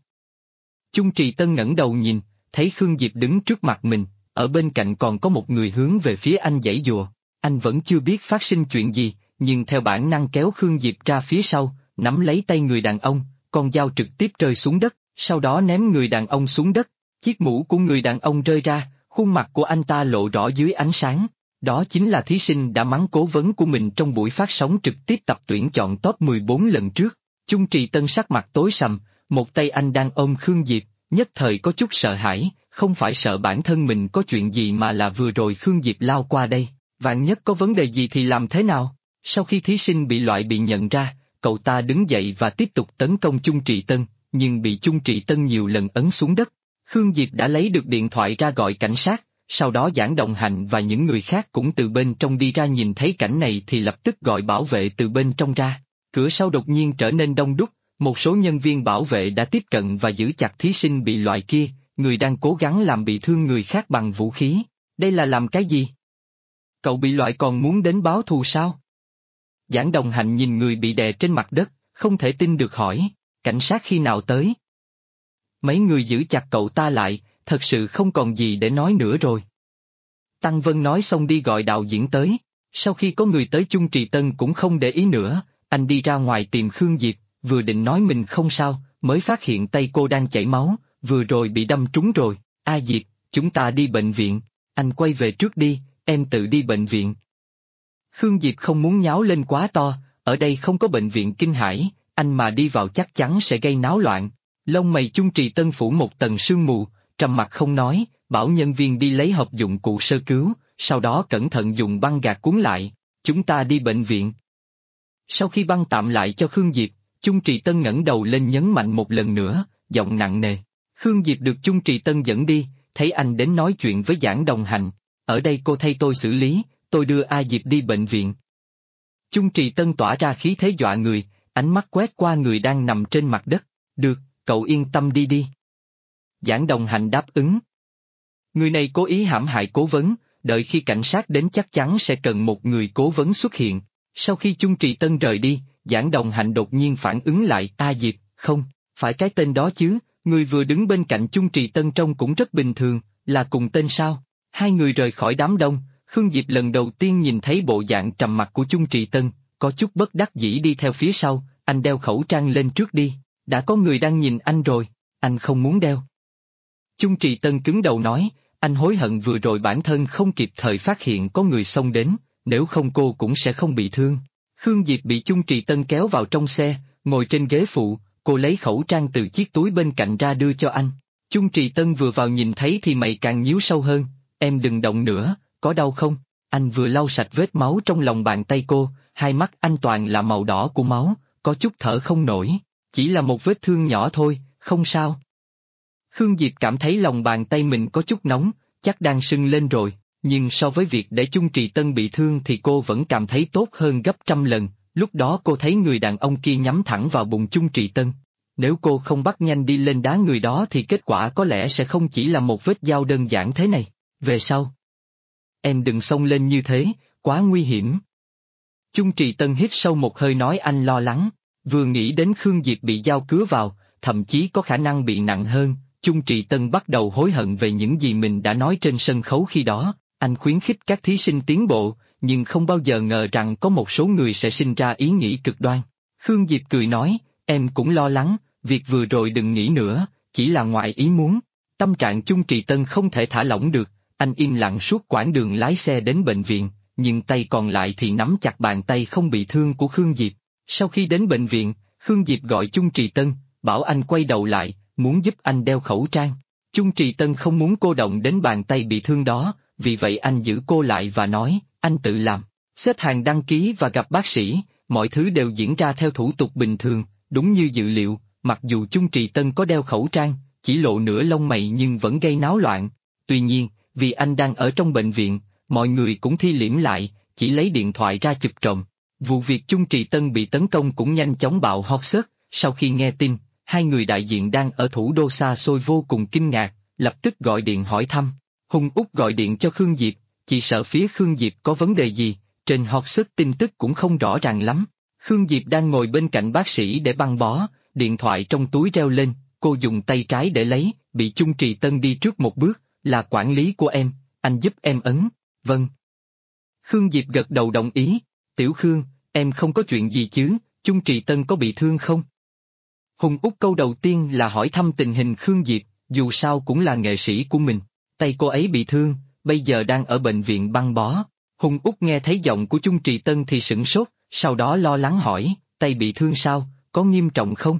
Chung Trì Tân ngẩng đầu nhìn, thấy Khương Diệp đứng trước mặt mình, ở bên cạnh còn có một người hướng về phía anh giãy giụa, anh vẫn chưa biết phát sinh chuyện gì, nhưng theo bản năng kéo Khương Diệp ra phía sau, nắm lấy tay người đàn ông, con dao trực tiếp rơi xuống đất, sau đó ném người đàn ông xuống đất, chiếc mũ của người đàn ông rơi ra, khuôn mặt của anh ta lộ rõ dưới ánh sáng. Đó chính là thí sinh đã mắng cố vấn của mình trong buổi phát sóng trực tiếp tập tuyển chọn top 14 lần trước. Chung Trì Tân sắc mặt tối sầm, một tay anh đang ôm Khương Diệp, nhất thời có chút sợ hãi, không phải sợ bản thân mình có chuyện gì mà là vừa rồi Khương Diệp lao qua đây, vạn nhất có vấn đề gì thì làm thế nào? Sau khi thí sinh bị nhận ra, cậu ta đứng dậy và tiếp tục tấn công Chung Trì Tân, nhưng bị Chung Trì Tân nhiều lần ấn xuống đất. Khương Diệp đã lấy được điện thoại ra gọi cảnh sát. Sau đó Giảng Đồng Hạnh và những người khác cũng từ bên trong đi ra, nhìn thấy cảnh này thì lập tức gọi bảo vệ từ bên trong ra. Cửa sau đột nhiên trở nên đông đúc, một số nhân viên bảo vệ đã tiếp cận và giữ chặt thí sinh bị loại kia, người đang cố gắng làm bị thương người khác bằng vũ khí. Đây là làm cái gì? Cậu bị loại còn muốn đến báo thù sao? Giảng Đồng Hạnh nhìn người bị đè trên mặt đất, không thể tin được hỏi, cảnh sát khi nào tới? Mấy người giữ chặt cậu ta lại, thật sự không còn gì để nói nữa rồi. Tăng Vân nói xong đi gọi đạo diễn tới, sau khi có người tới Chung Trì Tân cũng không để ý nữa, anh đi ra ngoài tìm Khương Diệp, vừa định nói mình không sao, mới phát hiện tay cô đang chảy máu, vừa rồi bị đâm trúng rồi, Diệp, chúng ta đi bệnh viện, anh quay về trước đi, em tự đi bệnh viện. Khương Diệp không muốn nháo lên quá to, ở đây không có bệnh viện Kinh Hải, anh mà đi vào chắc chắn sẽ gây náo loạn. Lông mày Chung Trì Tân phủ một tầng sương mù, trầm mặt không nói, bảo nhân viên đi lấy hộp dụng cụ sơ cứu, sau đó cẩn thận dùng băng gạc cuốn lại, chúng ta đi bệnh viện. Sau khi băng tạm lại cho Khương Diệp, Chung Trì Tân ngẩng đầu lên nhấn mạnh một lần nữa, giọng nặng nề. Khương Diệp được Chung Trì Tân dẫn đi, thấy anh đến nói chuyện với Giảng Đồng Hạnh, ở đây cô thay tôi xử lý, tôi đưa Diệp đi bệnh viện. Chung Trì Tân tỏa ra khí thế dọa người, ánh mắt quét qua người đang nằm trên mặt đất, được, cậu yên tâm đi đi. Giảng Đồng Hạnh đáp ứng. Người này cố ý hãm hại cố vấn, đợi khi cảnh sát đến chắc chắn sẽ cần một người cố vấn xuất hiện. Sau khi Chung Trì Tân rời đi, Giảng Đồng Hạnh đột nhiên phản ứng lại, Diệp, không, phải cái tên đó chứ, người vừa đứng bên cạnh Chung Trì Tân trông cũng rất bình thường, là cùng tên sao? Hai người rời khỏi đám đông, Khương Diệp lần đầu tiên nhìn thấy bộ dạng trầm mặc của Chung Trì Tân, có chút bất đắc dĩ đi theo phía sau, anh đeo khẩu trang lên trước đi, đã có người đang nhìn anh rồi, anh không muốn đeo. Chung Trì Tân cứng đầu nói, anh hối hận vừa rồi bản thân không kịp thời phát hiện có người xông đến, nếu không cô cũng sẽ không bị thương. Khương Diệp bị Chung Trì Tân kéo vào trong xe, ngồi trên ghế phụ, cô lấy khẩu trang từ chiếc túi bên cạnh ra đưa cho anh. Chung Trì Tân vừa vào nhìn thấy thì mày càng nhíu sâu hơn, em đừng động nữa, có đau không? Anh vừa lau sạch vết máu trong lòng bàn tay cô, hai mắt anh toàn là màu đỏ của máu, có chút thở không nổi, chỉ là một vết thương nhỏ thôi, không sao. Khương Diệp cảm thấy lòng bàn tay mình có chút nóng, chắc đang sưng lên rồi, nhưng so với việc để Chung Trì Tân bị thương thì cô vẫn cảm thấy tốt hơn gấp trăm lần, lúc đó cô thấy người đàn ông kia nhắm thẳng vào bụng Chung Trì Tân. Nếu cô không bắt nhanh đi lên đá người đó thì kết quả có lẽ sẽ không chỉ là một vết dao đơn giản thế này, về sau. Em đừng xông lên như thế, quá nguy hiểm. Chung Trì Tân hít sâu một hơi nói anh lo lắng, vừa nghĩ đến Khương Diệp bị dao cứa vào, thậm chí có khả năng bị nặng hơn. Chung Trì Tân bắt đầu hối hận về những gì mình đã nói trên sân khấu khi đó, anh khuyến khích các thí sinh tiến bộ, nhưng không bao giờ ngờ rằng có một số người sẽ sinh ra ý nghĩ cực đoan. Khương Diệp cười nói, em cũng lo lắng, việc vừa rồi đừng nghĩ nữa, chỉ là ngoài ý muốn. Tâm trạng Chung Trì Tân không thể thả lỏng được, anh im lặng suốt quãng đường lái xe đến bệnh viện, nhưng tay còn lại thì nắm chặt bàn tay không bị thương của Khương Diệp. Sau khi đến bệnh viện, Khương Diệp gọi Chung Trì Tân, bảo anh quay đầu lại, muốn giúp anh đeo khẩu trang. Chung Trì Tân không muốn cô động đến bàn tay bị thương đó, vì vậy anh giữ cô lại và nói, anh tự làm. Xếp hàng đăng ký và gặp bác sĩ, mọi thứ đều diễn ra theo thủ tục bình thường, đúng như dự liệu, mặc dù Chung Trì Tân có đeo khẩu trang, chỉ lộ nửa lông mày nhưng vẫn gây náo loạn. Tuy nhiên, vì anh đang ở trong bệnh viện, mọi người cũng thi liễm lại, chỉ lấy điện thoại ra chụp trộm. Vụ việc Chung Trì Tân bị tấn công cũng nhanh chóng bạo hot search. Sau khi nghe tin, hai người đại diện đang ở thủ đô xa xôi vô cùng kinh ngạc, lập tức gọi điện hỏi thăm. Hùng Úc gọi điện cho Khương Diệp, chỉ sợ phía Khương Diệp có vấn đề gì, trên hot search tin tức cũng không rõ ràng lắm. Khương Diệp đang ngồi bên cạnh bác sĩ để băng bó, điện thoại trong túi reo lên, cô dùng tay trái để lấy, bị Chung Trì Tân đi trước một bước, là quản lý của em, anh giúp em ấn, vâng. Khương Diệp gật đầu đồng ý, Tiểu Khương, em không có chuyện gì chứ, Chung Trì Tân có bị thương không? Hùng Úc câu đầu tiên là hỏi thăm tình hình Khương Diệp, dù sao cũng là nghệ sĩ của mình, tay cô ấy bị thương, bây giờ đang ở bệnh viện băng bó. Hùng Úc nghe thấy giọng của Chung Trì Tân thì sửng sốt, sau đó lo lắng hỏi, tay bị thương sao, có nghiêm trọng không?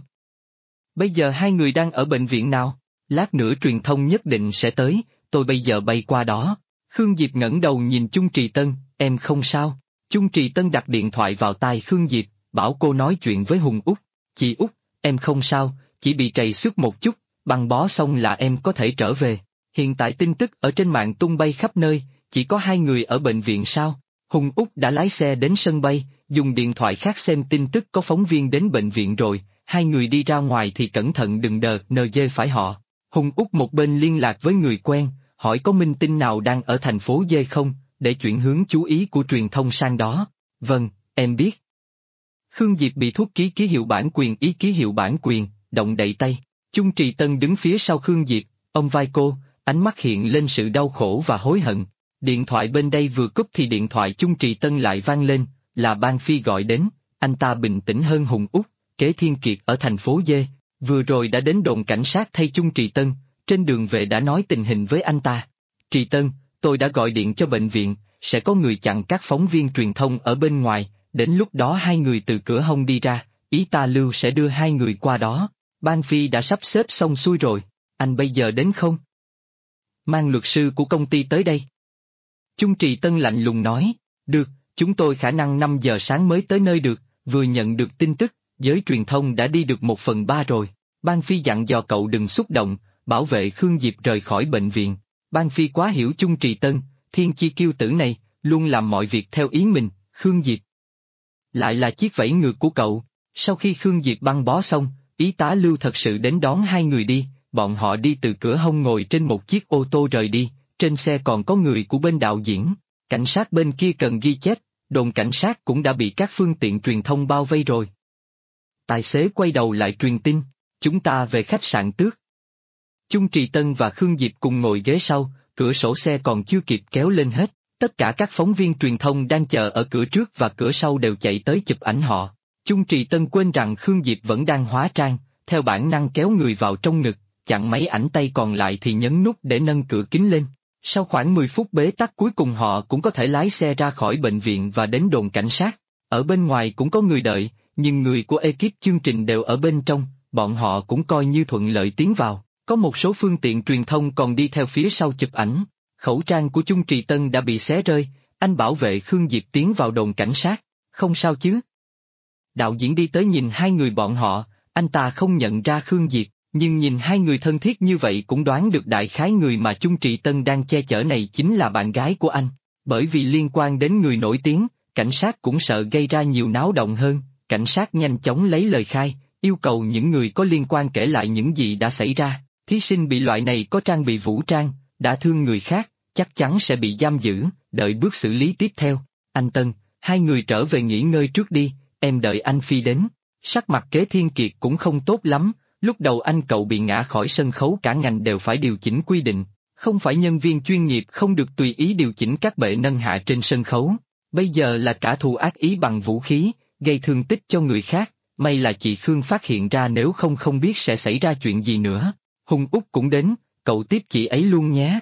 Bây giờ hai người đang ở bệnh viện nào? Lát nữa truyền thông nhất định sẽ tới, tôi bây giờ bay qua đó. Khương Diệp ngẩng đầu nhìn Chung Trì Tân, em không sao. Chung Trì Tân đặt điện thoại vào tai Khương Diệp, bảo cô nói chuyện với Hùng Úc. Chị Úc, em không sao, chỉ bị trầy xước một chút, băng bó xong là em có thể trở về. Hiện tại tin tức ở trên mạng tung bay khắp nơi, chỉ có hai người ở bệnh viện sao? Hùng Úc đã lái xe đến sân bay, dùng điện thoại khác xem tin tức có phóng viên đến bệnh viện rồi, hai người đi ra ngoài thì cẩn thận đừng NG phải họ. Hùng Úc một bên liên lạc với người quen, hỏi có minh tinh nào đang ở thành phố D không, để chuyển hướng chú ý của truyền thông sang đó. Vâng, em biết. Khương Diệp bị thuốc ký hiệu bản quyền ký hiệu bản quyền, động đậy tay. Chung Trì Tân đứng phía sau Khương Diệp, ông vai cô, ánh mắt hiện lên sự đau khổ và hối hận. Điện thoại bên đây vừa cúp thì điện thoại Chung Trì Tân lại vang lên, là Ban Phi gọi đến, anh ta bình tĩnh hơn Hùng Úc, Kế Thiên Kiệt ở thành phố D, vừa rồi đã đến đồn cảnh sát thay Chung Trì Tân, trên đường về đã nói tình hình với anh ta. Trì Tân, tôi đã gọi điện cho bệnh viện, sẽ có người chặn các phóng viên truyền thông ở bên ngoài, đến lúc đó hai người từ cửa hông đi ra, ý ta Lưu sẽ đưa hai người qua đó. Ban Phi đã sắp xếp xong xuôi rồi, anh bây giờ đến không? Mang luật sư của công ty tới đây. Chung Trì Tân lạnh lùng nói, được, chúng tôi khả năng 5 giờ sáng mới tới nơi được, vừa nhận được tin tức, giới truyền thông đã đi được 1/3 rồi. Ban Phi dặn dò cậu đừng xúc động, bảo vệ Khương Diệp rời khỏi bệnh viện. Ban Phi quá hiểu Chung Trì Tân, thiên chi kiêu tử này, luôn làm mọi việc theo ý mình, Khương Diệp. Lại là chiếc vẫy ngược của cậu, sau khi Khương Diệp băng bó xong, y tá Lưu thật sự đến đón hai người đi, bọn họ đi từ cửa hông ngồi trên một chiếc ô tô rời đi, trên xe còn có người của bên đạo diễn, cảnh sát bên kia cần ghi chép, đồn cảnh sát cũng đã bị các phương tiện truyền thông bao vây rồi. Tài xế quay đầu lại truyền tin, chúng ta về khách sạn tước. Chung Trì Tân và Khương Diệp cùng ngồi ghế sau, cửa sổ xe còn chưa kịp kéo lên hết, tất cả các phóng viên truyền thông đang chờ ở cửa trước và cửa sau đều chạy tới chụp ảnh họ. Chung Trì Tân quên rằng Khương Diệp vẫn đang hóa trang, theo bản năng kéo người vào trong ngực, chặn máy ảnh tay còn lại thì nhấn nút để nâng cửa kính lên. Sau khoảng 10 phút bế tắc cuối cùng họ cũng có thể lái xe ra khỏi bệnh viện và đến đồn cảnh sát. Ở bên ngoài cũng có người đợi, nhưng người của ekip chương trình đều ở bên trong, bọn họ cũng coi như thuận lợi tiến vào. Có một số phương tiện truyền thông còn đi theo phía sau chụp ảnh. Khẩu trang của Chung Trì Tân đã bị xé rơi, anh bảo vệ Khương Diệp tiến vào đồn cảnh sát. Không sao chứ? Đạo diễn đi tới nhìn hai người bọn họ, anh ta không nhận ra Khương Diệp, nhưng nhìn hai người thân thiết như vậy cũng đoán được đại khái người mà Chung Trì Tân đang che chở này chính là bạn gái của anh. Bởi vì liên quan đến người nổi tiếng, cảnh sát cũng sợ gây ra nhiều náo động hơn, cảnh sát nhanh chóng lấy lời khai, yêu cầu những người có liên quan kể lại những gì đã xảy ra. Thí sinh bị loại này có trang bị vũ trang, đã thương người khác, chắc chắn sẽ bị giam giữ, đợi bước xử lý tiếp theo. Anh Tân, hai người trở về nghỉ ngơi trước đi, em đợi anh Phi đến. Sắc mặt Kế Thiên Kiệt cũng không tốt lắm, lúc đầu anh cậu bị ngã khỏi sân khấu cả ngành đều phải điều chỉnh quy định, không phải nhân viên chuyên nghiệp không được tùy ý điều chỉnh các bệ nâng hạ trên sân khấu. Bây giờ là trả thù ác ý bằng vũ khí, gây thương tích cho người khác, may là chị Khương phát hiện ra nếu không biết sẽ xảy ra chuyện gì nữa. Hùng Úc cũng đến, cậu tiếp chị ấy luôn nhé.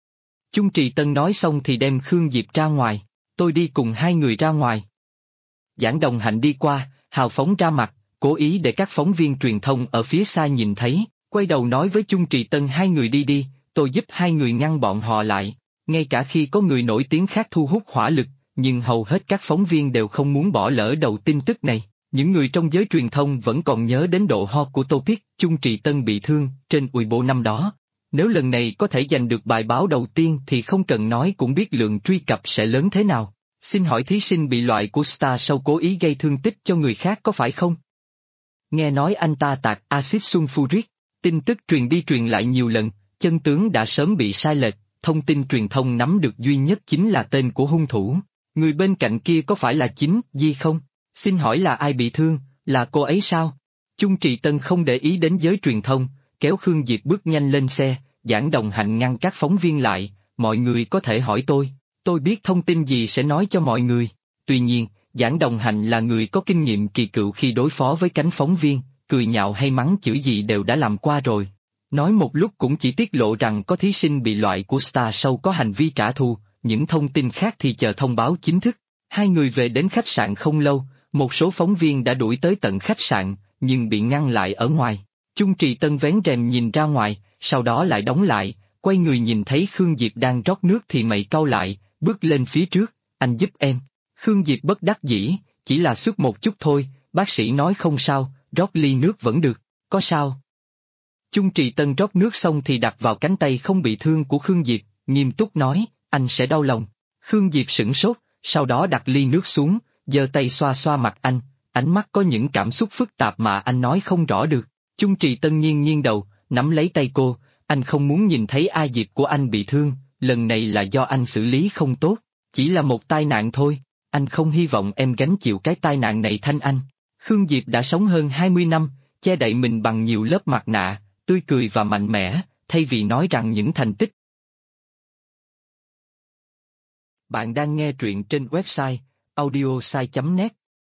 Chung Trì Tân nói xong thì đem Khương Diệp ra ngoài, tôi đi cùng hai người ra ngoài. Giảng Đồng Hạnh đi qua, hào phóng ra mặt, cố ý để các phóng viên truyền thông ở phía xa nhìn thấy, quay đầu nói với Chung Trì Tân hai người đi đi, tôi giúp hai người ngăn bọn họ lại. Ngay cả khi có người nổi tiếng khác thu hút hỏa lực, nhưng hầu hết các phóng viên đều không muốn bỏ lỡ đầu tin tức này. Những người trong giới truyền thông vẫn còn nhớ đến độ hot của topic Chung Trì Tân bị thương trên Weibo năm đó. Nếu lần này có thể giành được bài báo đầu tiên thì không cần nói cũng biết lượng truy cập sẽ lớn thế nào. Xin hỏi thí sinh bị loại của Star Show cố ý gây thương tích cho người khác có phải không? Nghe nói anh ta tạt axit sulfuric, tin tức truyền đi truyền lại nhiều lần, chân tướng đã sớm bị sai lệch, thông tin truyền thông nắm được duy nhất chính là tên của hung thủ. Người bên cạnh kia có phải là chính Di không? Xin hỏi là ai bị thương, là cô ấy sao? Chung Trì Tân không để ý đến giới truyền thông, kéo Khương Diệp bước nhanh lên xe, Giảng Đồng Hạnh ngăn các phóng viên lại, mọi người có thể hỏi tôi biết thông tin gì sẽ nói cho mọi người. Tuy nhiên, Giảng Đồng Hạnh là người có kinh nghiệm kỳ cựu khi đối phó với cánh phóng viên, cười nhạo hay mắng chửi gì đều đã làm qua rồi. Nói một lúc cũng chỉ tiết lộ rằng có thí sinh bị loại của Star Show có hành vi trả thù, những thông tin khác thì chờ thông báo chính thức. Hai người về đến khách sạn không lâu, một số phóng viên đã đuổi tới tận khách sạn, nhưng bị ngăn lại ở ngoài. Chung Trì Tân vén rèm nhìn ra ngoài, sau đó lại đóng lại, quay người nhìn thấy Khương Diệp đang rót nước thì mày cau lại, bước lên phía trước, anh giúp em. Khương Diệp bất đắc dĩ, chỉ là sức một chút thôi, bác sĩ nói không sao, rót ly nước vẫn được, có sao? Chung Trì Tân rót nước xong thì đặt vào cánh tay không bị thương của Khương Diệp, nghiêm túc nói, anh sẽ đau lòng. Khương Diệp sửng sốt, sau đó đặt ly nước xuống, giơ tay xoa xoa mặt anh, ánh mắt có những cảm xúc phức tạp mà anh nói không rõ được. Chung Trì Tân nghiêng đầu, nắm lấy tay cô, anh không muốn nhìn thấy A Diệp của anh bị thương, lần này là do anh xử lý không tốt, chỉ là một tai nạn thôi, anh không hy vọng em gánh chịu cái tai nạn này Thanh Anh. Khương Diệp đã sống hơn 20 năm, che đậy mình bằng nhiều lớp mặt nạ, tươi cười và mạnh mẽ, thay vì nói rằng những thành tích. Bạn đang nghe truyện trên website audiosai.net.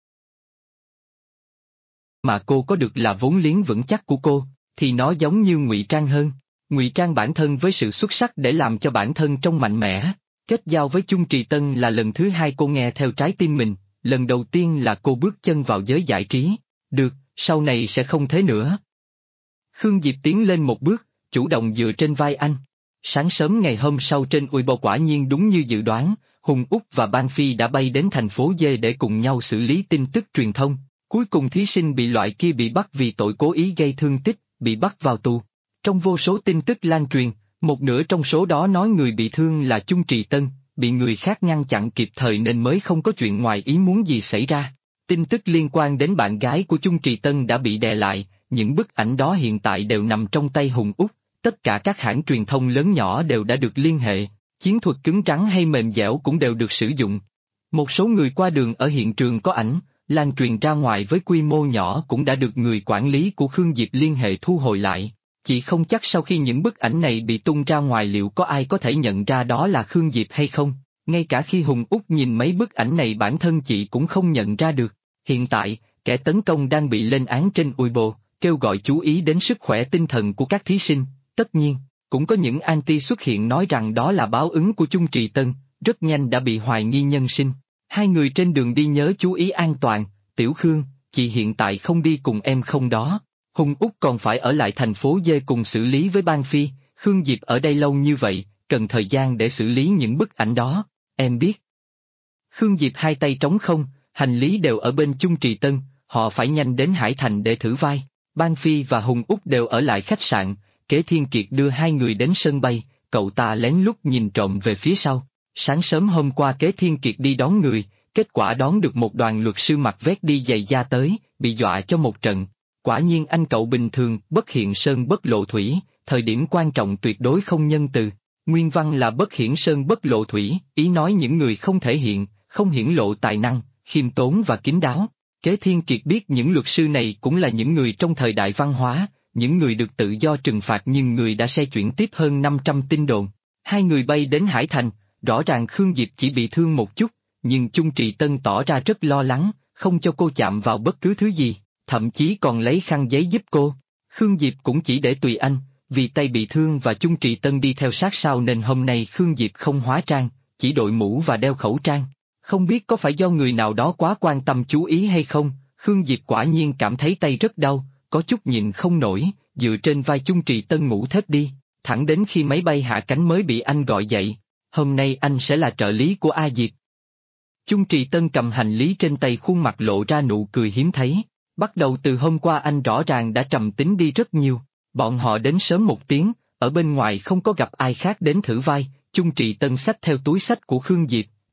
Mà cô có được là vốn liếng vững chắc của cô, thì nó giống như ngụy trang hơn. Ngụy trang bản thân với sự xuất sắc để làm cho bản thân trông mạnh mẽ. Kết giao với Chung Trì Tân là lần thứ hai cô nghe theo trái tim mình, lần đầu tiên là cô bước chân vào giới giải trí. Được, sau này sẽ không thế nữa. Khương Diệp tiến lên một bước, chủ động dựa trên vai anh. Sáng sớm ngày hôm sau trên Weibo quả nhiên đúng như dự đoán, Hùng Úc và Ban Phi đã bay đến thành phố D để cùng nhau xử lý tin tức truyền thông. Cuối cùng thí sinh bị loại kia bị bắt vì tội cố ý gây thương tích, bị bắt vào tù. Trong vô số tin tức lan truyền, một nửa trong số đó nói người bị thương là Chung Trì Tân, bị người khác ngăn chặn kịp thời nên mới không có chuyện ngoài ý muốn gì xảy ra. Tin tức liên quan đến bạn gái của Chung Trì Tân đã bị đè lại, những bức ảnh đó hiện tại đều nằm trong tay Hùng Úc, tất cả các hãng truyền thông lớn nhỏ đều đã được liên hệ, chiến thuật cứng rắn hay mềm dẻo cũng đều được sử dụng. Một số người qua đường ở hiện trường có ảnh, lan truyền ra ngoài với quy mô nhỏ cũng đã được người quản lý của Khương Diệp liên hệ thu hồi lại. Chị không chắc sau khi những bức ảnh này bị tung ra ngoài liệu có ai có thể nhận ra đó là Khương Diệp hay không, ngay cả khi Hùng Úc nhìn mấy bức ảnh này bản thân chị cũng không nhận ra được. Hiện tại, kẻ tấn công đang bị lên án trên Weibo, kêu gọi chú ý đến sức khỏe tinh thần của các thí sinh, tất nhiên, cũng có những anti xuất hiện nói rằng đó là báo ứng của Chung Trì Tân, rất nhanh đã bị hoài nghi nhân sinh. Hai người trên đường đi nhớ chú ý an toàn, Tiểu Khương, chị hiện tại không đi cùng em không đó. Hùng Úc còn phải ở lại thành phố D cùng xử lý với Ban Phi, Khương Diệp ở đây lâu như vậy, cần thời gian để xử lý những bức ảnh đó, em biết. Khương Diệp hai tay trống không, hành lý đều ở bên Chung Trì Tân, họ phải nhanh đến Hải Thành để thử vai. Ban Phi và Hùng Úc đều ở lại khách sạn, Kế Thiên Kiệt đưa hai người đến sân bay, cậu ta lén lút nhìn trộm về phía sau. Sáng sớm hôm qua Kế Thiên Kiệt đi đón người, kết quả đón được một đoàn luật sư mặc vest đi giày da tới, bị dọa cho một trận. Quả nhiên anh cậu bình thường, bất hiện sơn bất lộ thủy, thời điểm quan trọng tuyệt đối không nhân từ. Nguyên văn là bất hiển sơn bất lộ thủy, ý nói những người không thể hiện, không hiển lộ tài năng, khiêm tốn và kín đáo. Kế Thiên Kiệt biết những luật sư này cũng là những người trong thời đại văn hóa, những người được tự do trừng phạt nhưng người đã xe chuyển tiếp hơn 500 tin đồn. Hai người bay đến Hải Thành, rõ ràng Khương Diệp chỉ bị thương một chút, nhưng Chung Trì Tân tỏ ra rất lo lắng, không cho cô chạm vào bất cứ thứ gì, thậm chí còn lấy khăn giấy giúp cô. Khương Diệp cũng chỉ để tùy anh, vì tay bị thương và Chung Trì Tân đi theo sát sau nên hôm nay Khương Diệp không hóa trang, chỉ đội mũ và đeo khẩu trang. Không biết có phải do người nào đó quá quan tâm chú ý hay không, Khương Diệp quả nhiên cảm thấy tay rất đau, có chút nhịn không nổi, dựa trên vai Chung Trì Tân ngủ thết đi, thẳng đến khi máy bay hạ cánh mới bị anh gọi dậy. Hôm nay anh sẽ là trợ lý của A Diệp. Chung Trì Tân cầm hành lý trên tay, khuôn mặt lộ ra nụ cười hiếm thấy. Bắt đầu từ hôm qua anh rõ ràng đã trầm tính đi rất nhiều. Bọn họ đến sớm một tiếng, ở bên ngoài không có gặp ai khác đến thử vai. Chung Trì Tân xách theo túi xách của Khương Diệp,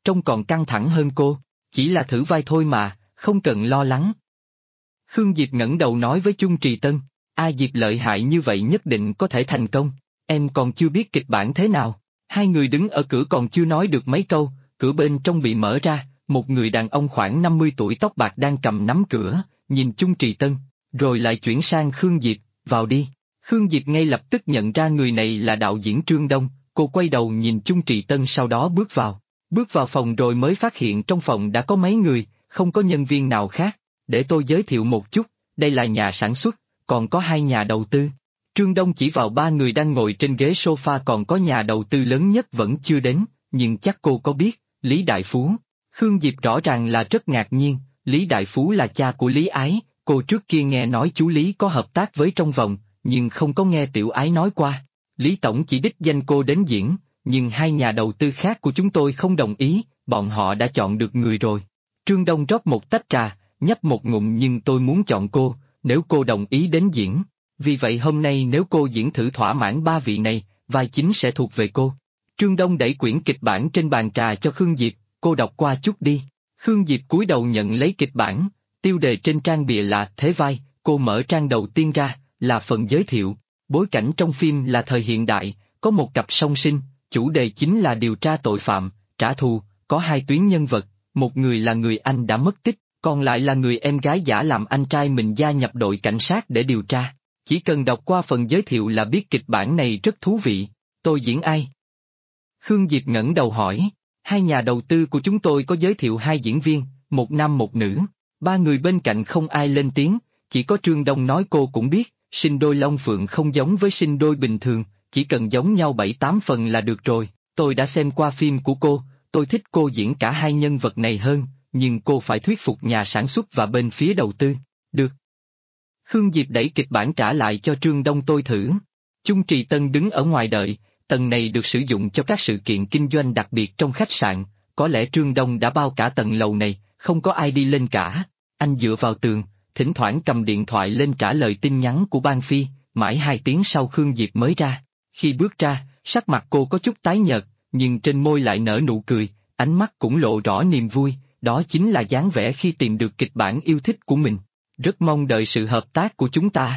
trông còn căng thẳng hơn cô. Chỉ là thử vai thôi mà, không cần lo lắng. Khương Diệp ngẩng đầu nói với Chung Trì Tân, A Diệp lợi hại như vậy nhất định có thể thành công, em còn chưa biết kịch bản thế nào. Hai người đứng ở cửa còn chưa nói được mấy câu, cửa bên trong bị mở ra, một người đàn ông khoảng 50 tuổi tóc bạc đang cầm nắm cửa, nhìn Chung Trì Tân, rồi lại chuyển sang Khương Diệp, vào đi. Khương Diệp ngay lập tức nhận ra người này là đạo diễn Trương Đông, cô quay đầu nhìn Chung Trì Tân sau đó bước vào. Bước vào phòng rồi mới phát hiện trong phòng đã có mấy người, không có nhân viên nào khác. Để tôi giới thiệu một chút, đây là nhà sản xuất, còn có hai nhà đầu tư. Trương Đông chỉ vào ba người đang ngồi trên ghế sofa, còn có nhà đầu tư lớn nhất vẫn chưa đến, nhưng chắc cô có biết, Lý Đại Phú. Khương Diệp rõ ràng là rất ngạc nhiên, Lý Đại Phú là cha của Lý Ái, cô trước kia nghe nói chú Lý có hợp tác với Trong Vòng, nhưng không có nghe Tiểu Ái nói qua. Lý Tổng chỉ đích danh cô đến diễn, nhưng hai nhà đầu tư khác của chúng tôi không đồng ý, bọn họ đã chọn được người rồi. Trương Đông rót một tách trà, nhấp một ngụm, nhưng tôi muốn chọn cô, nếu cô đồng ý đến diễn. Vì vậy hôm nay nếu cô diễn thử thỏa mãn ba vị này, vai chính sẽ thuộc về cô. Trương Đông đẩy quyển kịch bản trên bàn trà cho Khương Diệp, cô đọc qua chút đi. Khương Diệp cúi đầu nhận lấy kịch bản, tiêu đề trên trang bìa là Thế vai, cô mở trang đầu tiên ra, là phần giới thiệu. Bối cảnh trong phim là thời hiện đại, có một cặp song sinh, chủ đề chính là điều tra tội phạm, trả thù, có hai tuyến nhân vật, một người là người anh đã mất tích, còn lại là người em gái giả làm anh trai mình gia nhập đội cảnh sát để điều tra. Chỉ cần đọc qua phần giới thiệu là biết kịch bản này rất thú vị. Tôi diễn ai? Khương Diệp ngẩng đầu hỏi. Hai nhà đầu tư của chúng tôi có giới thiệu hai diễn viên, một nam một nữ. Ba người bên cạnh không ai lên tiếng, chỉ có Trương Đông nói cô cũng biết, sinh đôi Long Phượng không giống với sinh đôi bình thường, chỉ cần giống nhau 7-8 phần là được rồi. Tôi đã xem qua phim của cô, tôi thích cô diễn cả hai nhân vật này hơn, nhưng cô phải thuyết phục nhà sản xuất và bên phía đầu tư. Được. Khương Diệp đẩy kịch bản trả lại cho Trương Đông tôi thử. Chung Trì Tân đứng ở ngoài đợi, tầng này được sử dụng cho các sự kiện kinh doanh đặc biệt trong khách sạn, có lẽ Trương Đông đã bao cả tầng lầu này, không có ai đi lên cả. Anh dựa vào tường, thỉnh thoảng cầm điện thoại lên trả lời tin nhắn của Ban Phi, mãi 2 tiếng sau Khương Diệp mới ra. Khi bước ra, sắc mặt cô có chút tái nhợt, nhưng trên môi lại nở nụ cười, ánh mắt cũng lộ rõ niềm vui, đó chính là dáng vẻ khi tìm được kịch bản yêu thích của mình. Rất mong đợi sự hợp tác của chúng ta.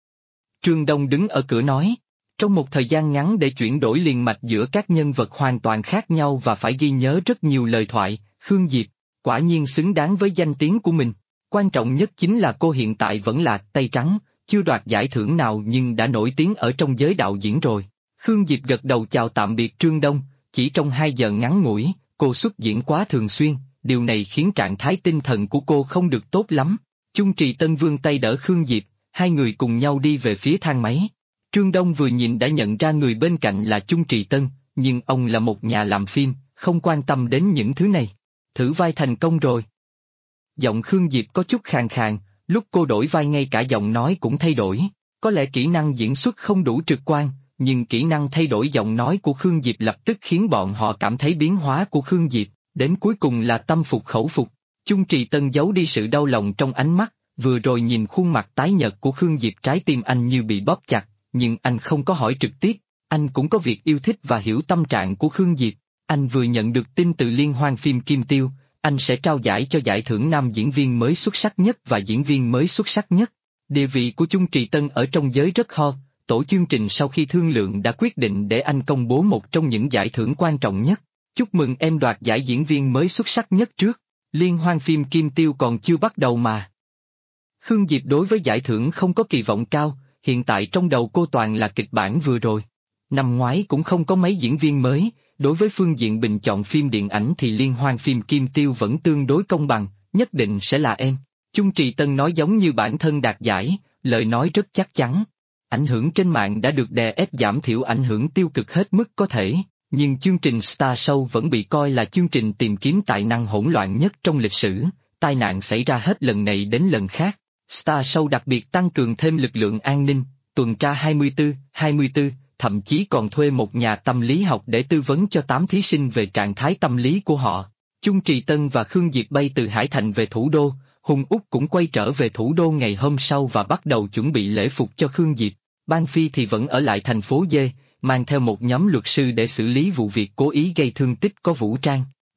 Trương Đông đứng ở cửa nói, trong một thời gian ngắn để chuyển đổi liền mạch giữa các nhân vật hoàn toàn khác nhau và phải ghi nhớ rất nhiều lời thoại, Khương Diệp, quả nhiên xứng đáng với danh tiếng của mình. Quan trọng nhất chính là cô hiện tại vẫn là tay trắng, chưa đoạt giải thưởng nào nhưng đã nổi tiếng ở trong giới đạo diễn rồi. Khương Diệp gật đầu chào tạm biệt Trương Đông, chỉ trong 2 giờ ngắn ngủi, cô xuất diễn quá thường xuyên, điều này khiến trạng thái tinh thần của cô không được tốt lắm. Chung Trì Tân vươn tay đỡ Khương Diệp, hai người cùng nhau đi về phía thang máy. Trương Đông vừa nhìn đã nhận ra người bên cạnh là Chung Trì Tân, nhưng ông là một nhà làm phim, không quan tâm đến những thứ này. Thử vai thành công rồi. Giọng Khương Diệp có chút khàn khàn, lúc cô đổi vai ngay cả giọng nói cũng thay đổi. Có lẽ kỹ năng diễn xuất không đủ trực quan, nhưng kỹ năng thay đổi giọng nói của Khương Diệp lập tức khiến bọn họ cảm thấy biến hóa của Khương Diệp, đến cuối cùng là tâm phục khẩu phục. Chung Trì Tân giấu đi sự đau lòng trong ánh mắt, vừa rồi nhìn khuôn mặt tái nhợt của Khương Diệp trái tim anh như bị bóp chặt, nhưng anh không có hỏi trực tiếp, anh cũng có việc yêu thích và hiểu tâm trạng của Khương Diệp. Anh vừa nhận được tin từ liên hoan phim Kim Tiêu, anh sẽ trao giải cho giải thưởng nam diễn viên mới xuất sắc nhất và diễn viên mới xuất sắc nhất. Địa vị của Chung Trì Tân ở trong giới rất ho, tổ chương trình sau khi thương lượng đã quyết định để anh công bố một trong những giải thưởng quan trọng nhất. Chúc mừng em đoạt giải diễn viên mới xuất sắc nhất trước. Liên hoan phim Kim Tiêu còn chưa bắt đầu mà. Khương Diệp đối với giải thưởng không có kỳ vọng cao, hiện tại trong đầu cô toàn là kịch bản vừa rồi. Năm ngoái cũng không có mấy diễn viên mới, đối với phương diện bình chọn phim điện ảnh thì liên hoan phim Kim Tiêu vẫn tương đối công bằng, nhất định sẽ là em. Chung Trì Tân nói giống như bản thân đạt giải, lời nói rất chắc chắn. Ảnh hưởng trên mạng đã được đè ép giảm thiểu ảnh hưởng tiêu cực hết mức có thể. Nhưng chương trình Star Show vẫn bị coi là chương trình tìm kiếm tài năng hỗn loạn nhất trong lịch sử, tai nạn xảy ra hết lần này đến lần khác. Star Show đặc biệt tăng cường thêm lực lượng an ninh, tuần tra 24/24, thậm chí còn thuê một nhà tâm lý học để tư vấn cho 8 thí sinh về trạng thái tâm lý của họ. Chung Trì Tân và Khương Diệp bay từ Hải Thành về thủ đô, Hùng Úc cũng quay trở về thủ đô ngày hôm sau và bắt đầu chuẩn bị lễ phục cho Khương Diệp. Ban Phi thì vẫn ở lại thành phố D, mang theo một nhóm luật sư để xử lý vụ việc cố ý gây thương tích có vũ trang.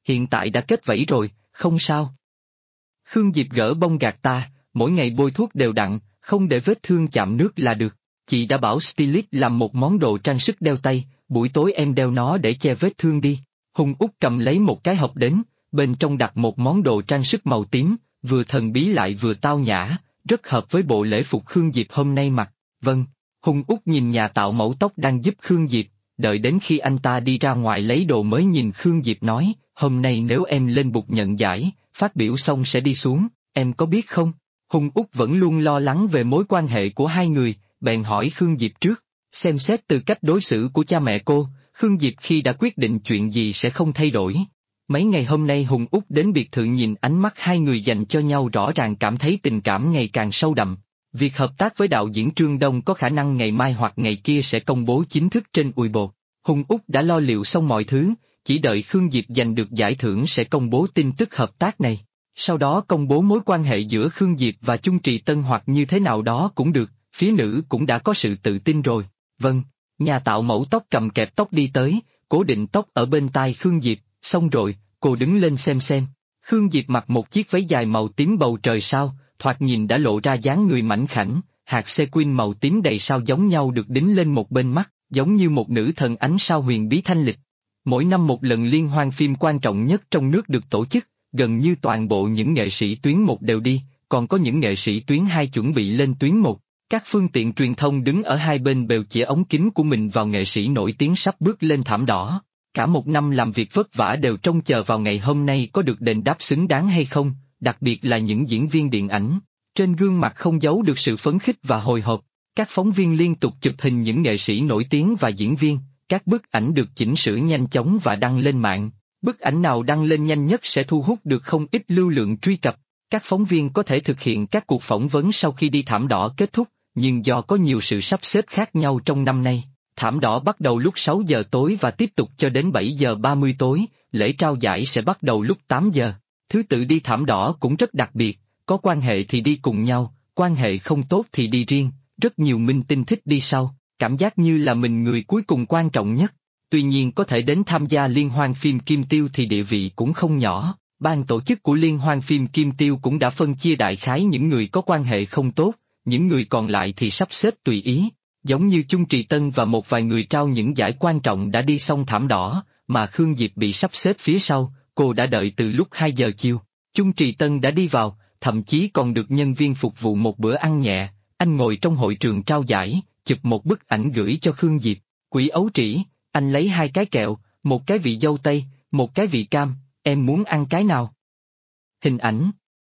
hiện tại đã kết vảy rồi, không sao. Khương Diệp gỡ bông gạt ta, mỗi ngày bôi thuốc đều đặn, không để vết thương chạm nước là được. Chị đã bảo stylist làm một món đồ trang sức đeo tay, buổi tối em đeo nó để che vết thương đi. Hùng Út cầm lấy một cái hộp đến, bên trong đặt một món đồ trang sức màu tím, vừa thần bí lại vừa tao nhã, rất hợp với bộ lễ phục Khương Diệp hôm nay mặc. Vâng, Hùng Út nhìn nhà tạo mẫu tóc đang giúp Khương Diệp, đợi đến khi anh ta đi ra ngoài lấy đồ mới nhìn Khương Diệp nói, hôm nay nếu em lên bục nhận giải, phát biểu xong sẽ đi xuống, em có biết không? Hùng Út vẫn luôn lo lắng về mối quan hệ của hai người, bèn hỏi Khương Diệp trước, xem xét từ cách đối xử của cha mẹ cô, Khương Diệp khi đã quyết định chuyện gì sẽ không thay đổi. Mấy ngày hôm nay Hùng Út đến biệt thự nhìn ánh mắt hai người dành cho nhau rõ ràng cảm thấy tình cảm ngày càng sâu đậm. Việc hợp tác với đạo diễn Trương Đông có khả năng ngày mai hoặc ngày kia sẽ công bố chính thức trên Weibo. Hùng Út đã lo liệu xong mọi thứ, chỉ đợi Khương Diệp giành được giải thưởng sẽ công bố tin tức hợp tác này. Sau đó công bố mối quan hệ giữa Khương Diệp và Chung Trì Tân hoặc như thế nào đó cũng được, phía nữ cũng đã có sự tự tin rồi. Vâng, nhà tạo mẫu tóc cầm kẹp tóc đi tới, cố định tóc ở bên tai Khương Diệp, xong rồi, cô đứng lên xem. Khương Diệp mặc một chiếc váy dài màu tím bầu trời sao, thoạt nhìn đã lộ ra dáng người mảnh khảnh, hạt sequin màu tím đầy sao giống nhau được đính lên một bên mắt, giống như một nữ thần ánh sao huyền bí thanh lịch. Mỗi năm một lần liên hoan phim quan trọng nhất trong nước được tổ chức, gần như toàn bộ những nghệ sĩ tuyến 1 đều đi, còn có những nghệ sĩ tuyến 2 chuẩn bị lên tuyến 1. Các phương tiện truyền thông đứng ở hai bên bèo chĩa ống kính của mình vào nghệ sĩ nổi tiếng sắp bước lên thảm đỏ. Cả một năm làm việc vất vả đều trông chờ vào ngày hôm nay có được đền đáp xứng đáng hay không, đặc biệt là những diễn viên điện ảnh. Trên gương mặt không giấu được sự phấn khích và hồi hộp. Các phóng viên liên tục chụp hình những nghệ sĩ nổi tiếng và diễn viên, các bức ảnh được chỉnh sửa nhanh chóng và đăng lên mạng. Bức ảnh nào đăng lên nhanh nhất sẽ thu hút được không ít lưu lượng truy cập. Các phóng viên có thể thực hiện các cuộc phỏng vấn sau khi đi thảm đỏ kết thúc, nhưng do có nhiều sự sắp xếp khác nhau trong năm nay, thảm đỏ bắt đầu lúc 6 giờ tối và tiếp tục cho đến 7 giờ 30 tối, lễ trao giải sẽ bắt đầu lúc 8 giờ. Thứ tự đi thảm đỏ cũng rất đặc biệt, có quan hệ thì đi cùng nhau, quan hệ không tốt thì đi riêng, rất nhiều minh tinh thích đi sau, cảm giác như là mình người cuối cùng quan trọng nhất. Tuy nhiên có thể đến tham gia liên hoan phim Kim Tiêu thì địa vị cũng không nhỏ, ban tổ chức của liên hoan phim Kim Tiêu cũng đã phân chia đại khái những người có quan hệ không tốt, những người còn lại thì sắp xếp tùy ý, giống như Chung Trì Tân và một vài người trao những giải quan trọng đã đi xong thảm đỏ, mà Khương Diệp bị sắp xếp phía sau, cô đã đợi từ lúc 2 giờ chiều. Chung Trì Tân đã đi vào, thậm chí còn được nhân viên phục vụ một bữa ăn nhẹ, anh ngồi trong hội trường trao giải, chụp một bức ảnh gửi cho Khương Diệp. Quỷ ấu trĩ, anh lấy 2 cái kẹo, một cái vị dâu tây, một cái vị cam, em muốn ăn cái nào? Hình ảnh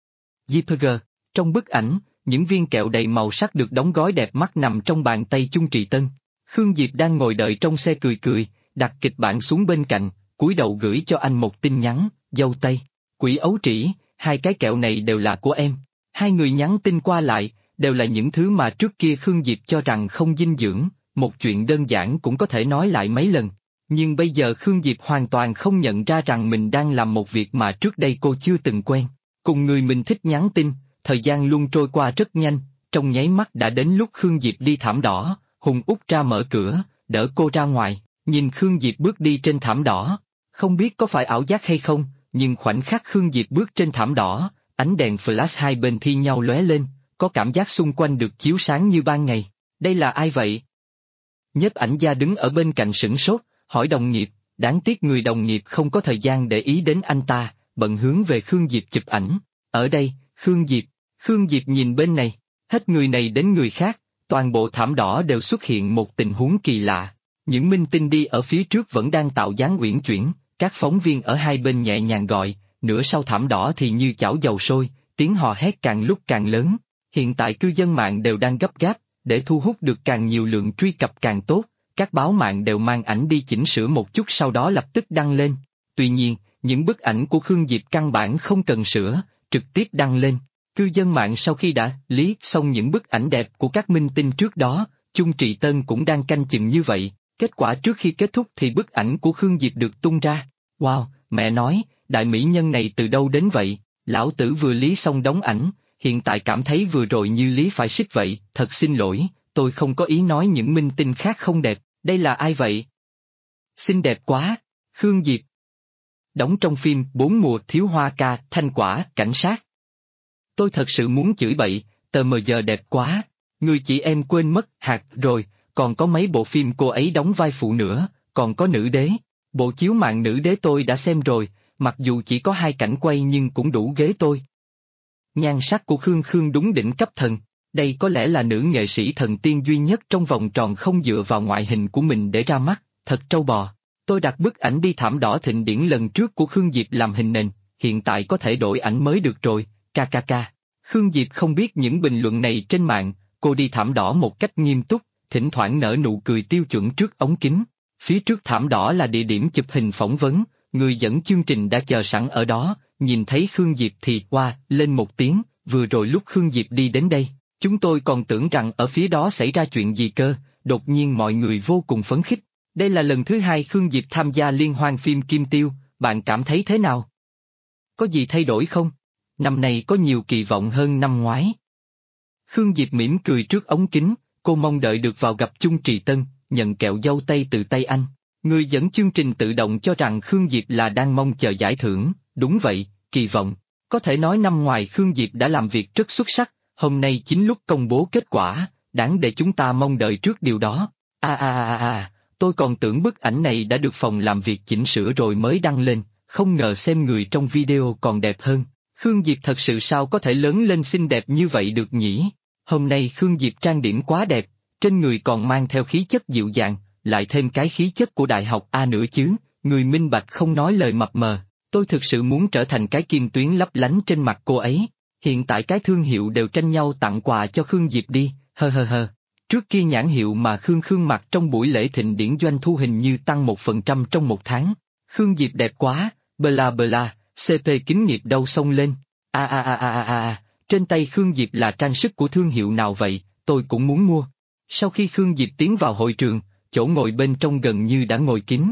JPG, trong bức ảnh, những viên kẹo đầy màu sắc được đóng gói đẹp mắt nằm trong bàn tay Chung Trì Tân. Khương Diệp đang ngồi đợi trong xe cười, đặt kịch bản xuống bên cạnh, cúi đầu gửi cho anh một tin nhắn, dâu tây, quỷ ấu trĩ, 2 cái kẹo này đều là của em. Hai người nhắn tin qua lại, đều là những thứ mà trước kia Khương Diệp cho rằng không dinh dưỡng, một chuyện đơn giản cũng có thể nói lại mấy lần. Nhưng bây giờ Khương Diệp hoàn toàn không nhận ra rằng mình đang làm một việc mà trước đây cô chưa từng quen. Cùng người mình thích nhắn tin, thời gian luôn trôi qua rất nhanh, trong nháy mắt đã đến lúc Khương Diệp đi thảm đỏ, Hùng Út ra mở cửa, đỡ cô ra ngoài, nhìn Khương Diệp bước đi trên thảm đỏ. Không biết có phải ảo giác hay không, nhưng khoảnh khắc Khương Diệp bước trên thảm đỏ, ánh đèn flash hai bên thi nhau lóe lên, có cảm giác xung quanh được chiếu sáng như ban ngày. Đây là ai vậy? Nhiếp ảnh gia đứng ở bên cạnh sửng sốt, hỏi đồng nghiệp, đáng tiếc người đồng nghiệp không có thời gian để ý đến anh ta, bận hướng về Khương Diệp chụp ảnh. Ở đây, Khương Diệp nhìn bên này, hết người này đến người khác, toàn bộ thảm đỏ đều xuất hiện một tình huống kỳ lạ. Những minh tinh đi ở phía trước vẫn đang tạo dáng uyển chuyển, các phóng viên ở hai bên nhẹ nhàng gọi, nửa sau thảm đỏ thì như chảo dầu sôi, tiếng hò hét càng lúc càng lớn. Hiện tại cư dân mạng đều đang gấp gáp, để thu hút được càng nhiều lượng truy cập càng tốt, các báo mạng đều mang ảnh đi chỉnh sửa một chút sau đó lập tức đăng lên. Tuy nhiên, những bức ảnh của Khương Diệp căn bản không cần sửa, trực tiếp đăng lên. Cư dân mạng sau khi đã lý xong những bức ảnh đẹp của các minh tinh trước đó, Chung Trì Tân cũng đang canh chừng như vậy, kết quả trước khi kết thúc thì bức ảnh của Khương Diệp được tung ra. Wow, mẹ nói, đại mỹ nhân này từ đâu đến vậy, lão tử vừa lý xong đóng ảnh, hiện tại cảm thấy vừa rồi như lý phải xích vậy, thật xin lỗi, tôi không có ý nói những minh tinh khác không đẹp, đây là ai vậy? Xinh đẹp quá, Khương Diệp. đóng trong phim Bốn mùa thiếu hoa ca, Thanh quả, cảnh sát. Tôi thật sự muốn chửi bậy, tờ mờ giờ đẹp quá, người chị em quên mất hạt rồi, còn có mấy bộ phim cô ấy đóng vai phụ nữa, còn có Nữ đế. Bộ chiếu mạng Nữ đế tôi đã xem rồi, mặc dù chỉ có 2 cảnh quay nhưng cũng đủ ghế tôi. Nhan sắc của Khương Khương đúng đỉnh cấp thần, đây có lẽ là nữ nghệ sĩ thần tiên duy nhất trong vòng tròn không dựa vào ngoại hình của mình để ra mắt, thật trâu bò. Tôi đặt bức ảnh đi thảm đỏ thịnh điển lần trước của Khương Diệp làm hình nền, hiện tại có thể đổi ảnh mới được rồi, kkk. Khương Diệp không biết những bình luận này trên mạng, cô đi thảm đỏ một cách nghiêm túc, thỉnh thoảng nở nụ cười tiêu chuẩn trước ống kính. Phía trước thảm đỏ là địa điểm chụp hình phỏng vấn, người dẫn chương trình đã chờ sẵn ở đó, nhìn thấy Khương Diệp thì lên một tiếng, vừa rồi lúc Khương Diệp đi đến đây, chúng tôi còn tưởng rằng ở phía đó xảy ra chuyện gì cơ, đột nhiên mọi người vô cùng phấn khích. Đây là lần thứ 2 Khương Diệp tham gia liên hoan phim Kim Tiêu, bạn cảm thấy thế nào? Có gì thay đổi không? Năm nay có nhiều kỳ vọng hơn năm ngoái. Khương Diệp mỉm cười trước ống kính, cô mong đợi được vào gặp Chung Trì Tân, nhận kẹo dâu tây từ tay anh. Người dẫn chương trình tự động cho rằng Khương Diệp là đang mong chờ giải thưởng, đúng vậy, kỳ vọng. Có thể nói năm ngoài Khương Diệp đã làm việc rất xuất sắc, hôm nay chính lúc công bố kết quả, đáng để chúng ta mong đợi trước điều đó. Tôi còn tưởng bức ảnh này đã được phòng làm việc chỉnh sửa rồi mới đăng lên, không ngờ xem người trong video còn đẹp hơn. Khương Diệp thật sự sao có thể lớn lên xinh đẹp như vậy được nhỉ? Hôm nay Khương Diệp trang điểm quá đẹp, trên người còn mang theo khí chất dịu dàng, lại thêm cái khí chất của đại học A nữa chứ, người minh bạch không nói lời mập mờ. Tôi thực sự muốn trở thành cái kim tuyến lấp lánh trên mặt cô ấy. Hiện tại cái thương hiệu đều tranh nhau tặng quà cho Khương Diệp đi, hơ. Trước kia nhãn hiệu mà Khương Khương mặc trong buổi lễ thịnh điển doanh thu hình như tăng 1% trong một tháng. Khương Diệp đẹp quá, bla, CP kính nghiệp đâu xông lên. Trên tay Khương Diệp là trang sức của thương hiệu nào vậy, tôi cũng muốn mua. Sau khi Khương Diệp tiến vào hội trường, chỗ ngồi bên trong gần như đã ngồi kín.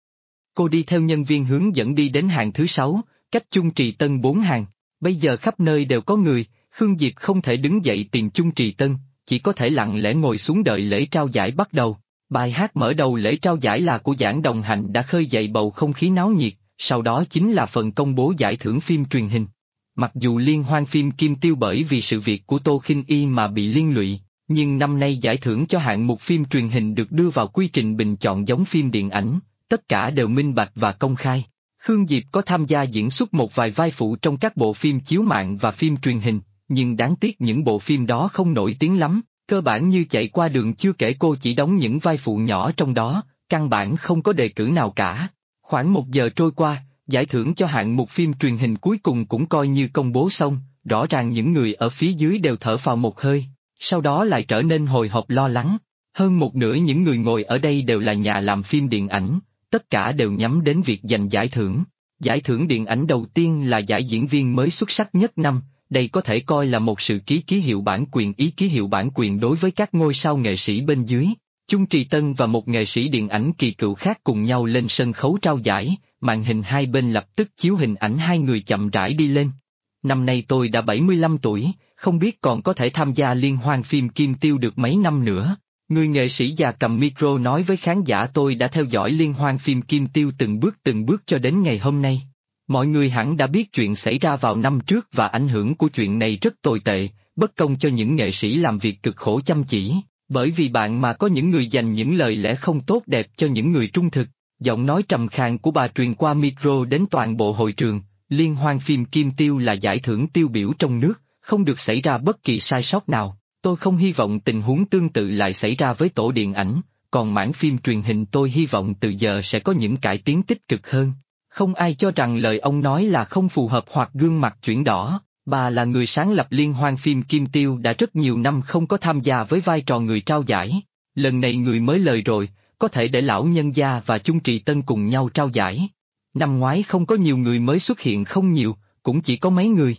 Cô đi theo nhân viên hướng dẫn đi đến hàng thứ 6, cách Chung Trì Tân 4 hàng. Bây giờ khắp nơi đều có người, Khương Diệp không thể đứng dậy tìm Chung Trì Tân, chỉ có thể lặng lẽ ngồi xuống đợi lễ trao giải bắt đầu. Bài hát mở đầu lễ trao giải là của Giảng Đồng Hạnh đã khơi dậy bầu không khí náo nhiệt, sau đó chính là phần công bố giải thưởng phim truyền hình. Mặc dù liên hoan phim Kim Tiêu bởi vì sự việc của Tô Khinh Y mà bị liên lụy, nhưng năm nay giải thưởng cho hạng mục phim truyền hình được đưa vào quy trình bình chọn giống phim điện ảnh, tất cả đều minh bạch và công khai. Khương Diệp có tham gia diễn xuất một vài vai phụ trong các bộ phim chiếu mạng và phim truyền hình, nhưng đáng tiếc những bộ phim đó không nổi tiếng lắm, cơ bản như chạy qua đường chưa kể cô chỉ đóng những vai phụ nhỏ trong đó, căn bản không có đề cử nào cả. Khoảng 1 giờ trôi qua, giải thưởng cho hạng mục phim truyền hình cuối cùng cũng coi như công bố xong, rõ ràng những người ở phía dưới đều thở phào một hơi, sau đó lại trở nên hồi hộp lo lắng. Hơn một nửa những người ngồi ở đây đều là nhà làm phim điện ảnh, tất cả đều nhắm đến việc giành giải thưởng. Giải thưởng điện ảnh đầu tiên là giải diễn viên mới xuất sắc nhất năm, đây có thể coi là một sự ký hiệu bản quyền ký hiệu bản quyền đối với các ngôi sao nghệ sĩ bên dưới. Chung Trì Tân và một nghệ sĩ điện ảnh kỳ cựu khác cùng nhau lên sân khấu trao giải, màn hình hai bên lập tức chiếu hình ảnh hai người chậm rãi đi lên. Năm nay tôi đã 75 tuổi, không biết còn có thể tham gia liên hoan phim Kim Tiêu được mấy năm nữa. Người nghệ sĩ già cầm micro nói với khán giả tôi đã theo dõi liên hoan phim Kim Tiêu từng bước cho đến ngày hôm nay. Mọi người hẳn đã biết chuyện xảy ra vào năm trước và ảnh hưởng của chuyện này rất tồi tệ, bất công cho những nghệ sĩ làm việc cực khổ chăm chỉ, bởi vì bạn mà có những người dành những lời lẽ không tốt đẹp cho những người trung thực. Giọng nói trầm khàn của bà truyền qua micro đến toàn bộ hội trường, liên hoan phim Kim Tiêu là giải thưởng tiêu biểu trong nước, không được xảy ra bất kỳ sai sót nào. Tôi không hy vọng tình huống tương tự lại xảy ra với tổ điện ảnh, còn mảng phim truyền hình tôi hy vọng từ giờ sẽ có những cải tiến tích cực hơn. Không ai cho rằng lời ông nói là không phù hợp hoặc gương mặt chuyển đỏ. Bà là người sáng lập liên hoan phim Kim Tiêu đã rất nhiều năm không có tham gia với vai trò người trao giải. Lần này người mới lời rồi, có thể để lão nhân gia và Chung Trì Tân cùng nhau trao giải. Năm ngoái không có nhiều người mới xuất hiện không nhiều, cũng chỉ có mấy người.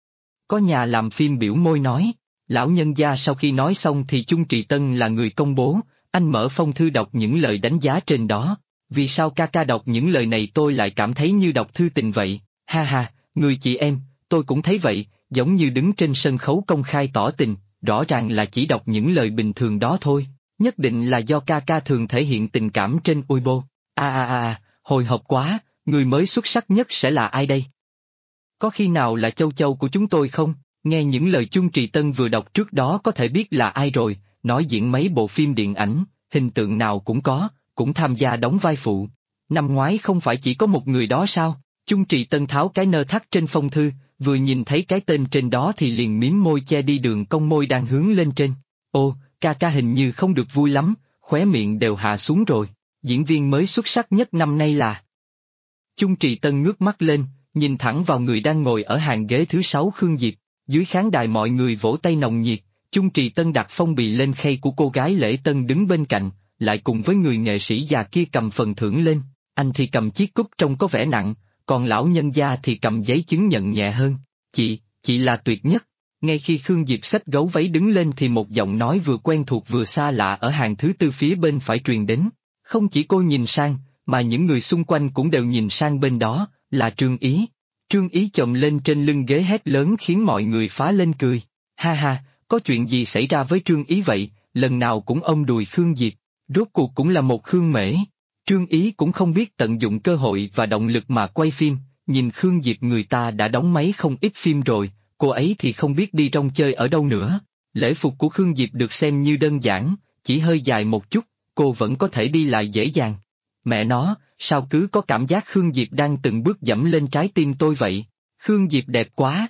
Có nhà làm phim biểu môi nói, lão nhân gia sau khi nói xong thì Chung Trì Tân là người công bố, anh mở phong thư đọc những lời đánh giá trên đó. Vì sao ca đọc những lời này tôi lại cảm thấy như đọc thư tình vậy, ha, người chị em, tôi cũng thấy vậy, giống như đứng trên sân khấu công khai tỏ tình, rõ ràng là chỉ đọc những lời bình thường đó thôi, nhất định là do ca thường thể hiện tình cảm trên Weibo. Hồi hộp quá, người mới xuất sắc nhất sẽ là ai đây? Có khi nào là Châu Châu của chúng tôi không? Nghe những lời Chung Trì Tân vừa đọc trước đó có thể biết là ai rồi, nói diễn mấy bộ phim điện ảnh, hình tượng nào cũng có, cũng tham gia đóng vai phụ. Năm ngoái không phải chỉ có một người đó sao? Chung Trì Tân tháo cái nơ thắt trên phong thư, vừa nhìn thấy cái tên trên đó thì liền mím môi che đi đường cong môi đang hướng lên trên. Ô, ca ca hình như không được vui lắm, khóe miệng đều hạ xuống rồi. Diễn viên mới xuất sắc nhất năm nay là... Chung Trì Tân ngước mắt lên, nhìn thẳng vào người đang ngồi ở hàng ghế thứ 6 Khương Diệp. Dưới khán đài mọi người vỗ tay nồng nhiệt, Chung Trì Tân đặt phong bì lên khay của cô gái Lễ Tân đứng bên cạnh, lại cùng với người nghệ sĩ già kia cầm phần thưởng lên. Anh thì cầm chiếc cúp trông có vẻ nặng, còn lão nhân gia thì cầm giấy chứng nhận nhẹ hơn. Chị là tuyệt nhất. Ngay khi Khương Diệp xách gấu váy đứng lên thì một giọng nói vừa quen thuộc vừa xa lạ ở hàng thứ tư phía bên phải truyền đến. Không chỉ cô nhìn sang, mà những người xung quanh cũng đều nhìn sang bên đó, là Trương Ý. Trương Ý chồm lên trên lưng ghế hét lớn khiến mọi người phá lên cười. Ha ha, có chuyện gì xảy ra với Trương Ý vậy, lần nào cũng ôm đùi Khương Diệp, rốt cuộc cũng là một Khương Mễ. Trương Ý cũng không biết tận dụng cơ hội và động lực mà quay phim, nhìn Khương Diệp người ta đã đóng mấy không ít phim rồi, cô ấy thì không biết đi rong chơi ở đâu nữa. Lễ phục của Khương Diệp được xem như đơn giản, chỉ hơi dài một chút, cô vẫn có thể đi lại dễ dàng. Mẹ nó, sao cứ có cảm giác Khương Diệp đang từng bước dẫm lên trái tim tôi vậy? Khương Diệp đẹp quá.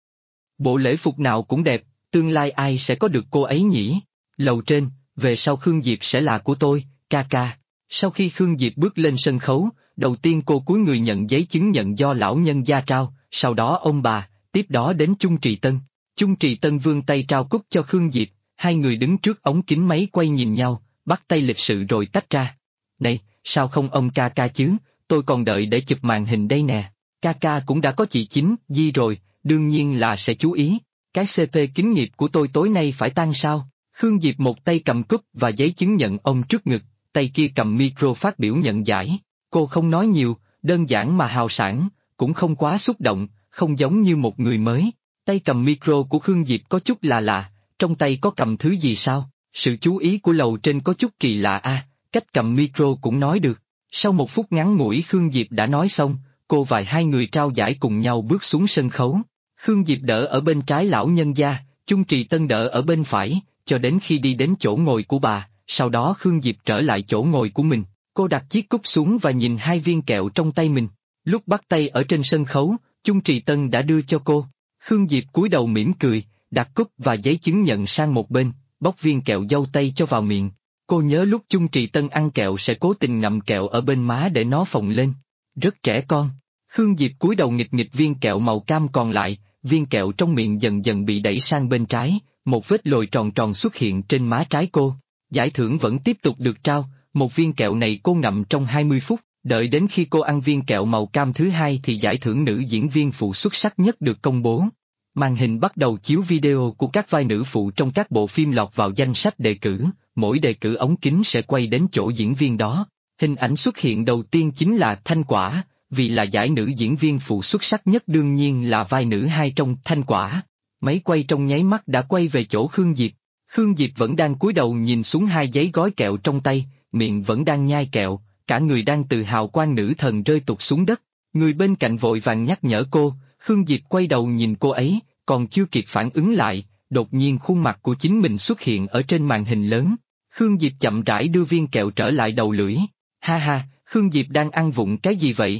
Bộ lễ phục nào cũng đẹp, tương lai ai sẽ có được cô ấy nhỉ? Lầu trên, về sau Khương Diệp sẽ là của tôi, ca ca. Sau khi Khương Diệp bước lên sân khấu, đầu tiên cô cúi người nhận giấy chứng nhận do lão nhân gia trao, sau đó ông bà, tiếp đó đến Chung Trì Tân. Chung Trì Tân vươn tay trao cúp cho Khương Diệp, hai người đứng trước ống kính máy quay nhìn nhau, bắt tay lịch sự rồi tách ra. Này, sao không ông ca ca chứ, tôi còn đợi để chụp màn hình đây nè. Ca ca cũng đã có chị Chính, Di rồi, đương nhiên là sẽ chú ý. Cái CP kính nghiệp của tôi tối nay phải tan sao? Khương Diệp một tay cầm cúp và giấy chứng nhận ông trước ngực, tay kia cầm micro phát biểu nhận giải. Cô không nói nhiều, đơn giản mà hào sảng, cũng không quá xúc động, không giống như một người mới. Tay cầm micro của Khương Diệp có chút là lạ, trong tay có cầm thứ gì sao? Sự chú ý của lầu trên có chút kỳ lạ cách cầm micro cũng nói được. Sau một phút ngắn ngủi Khương Diệp đã nói xong, cô và hai người trao giải cùng nhau bước xuống sân khấu. Khương Diệp đỡ ở bên trái lão nhân gia, Chung Trì Tân đỡ ở bên phải, cho đến khi đi đến chỗ ngồi của bà, sau đó Khương Diệp trở lại chỗ ngồi của mình. Cô đặt chiếc cúp xuống và nhìn hai viên kẹo trong tay mình. Lúc bắt tay ở trên sân khấu, Chung Trì Tân đã đưa cho cô. Khương Diệp cúi đầu mỉm cười, đặt cúp và giấy chứng nhận sang một bên, bóc viên kẹo dâu tây cho vào miệng. Cô nhớ lúc Chung Trì Tân ăn kẹo sẽ cố tình ngậm kẹo ở bên má để nó phồng lên. Rất trẻ con. Khương Diệp cúi đầu nghịch nghịch viên kẹo màu cam còn lại, viên kẹo trong miệng dần dần bị đẩy sang bên trái, một vết lồi tròn tròn xuất hiện trên má trái cô. Giải thưởng vẫn tiếp tục được trao, một viên kẹo này cô ngậm trong 20 phút, đợi đến khi cô ăn viên kẹo màu cam thứ hai thì giải thưởng nữ diễn viên phụ xuất sắc nhất được công bố. Màn hình bắt đầu chiếu video của các vai nữ phụ trong các bộ phim lọt vào danh sách đề cử, mỗi đề cử ống kính sẽ quay đến chỗ diễn viên đó. Hình ảnh xuất hiện đầu tiên chính là Thanh Quả, vì là giải nữ diễn viên phụ xuất sắc nhất đương nhiên là vai nữ hai trong Thanh Quả. Máy quay trong nháy mắt đã quay về chỗ Khương Diệp. Khương Diệp vẫn đang cúi đầu nhìn xuống hai giấy gói kẹo trong tay, miệng vẫn đang nhai kẹo, cả người đang từ hào quang nữ thần rơi tụt xuống đất. Người bên cạnh vội vàng nhắc nhở cô, Khương Diệp quay đầu nhìn cô ấy, còn chưa kịp phản ứng lại, đột nhiên khuôn mặt của chính mình xuất hiện ở trên màn hình lớn. Khương Diệp chậm rãi đưa viên kẹo trở lại đầu lưỡi. Ha ha, Khương Diệp đang ăn vụng cái gì vậy?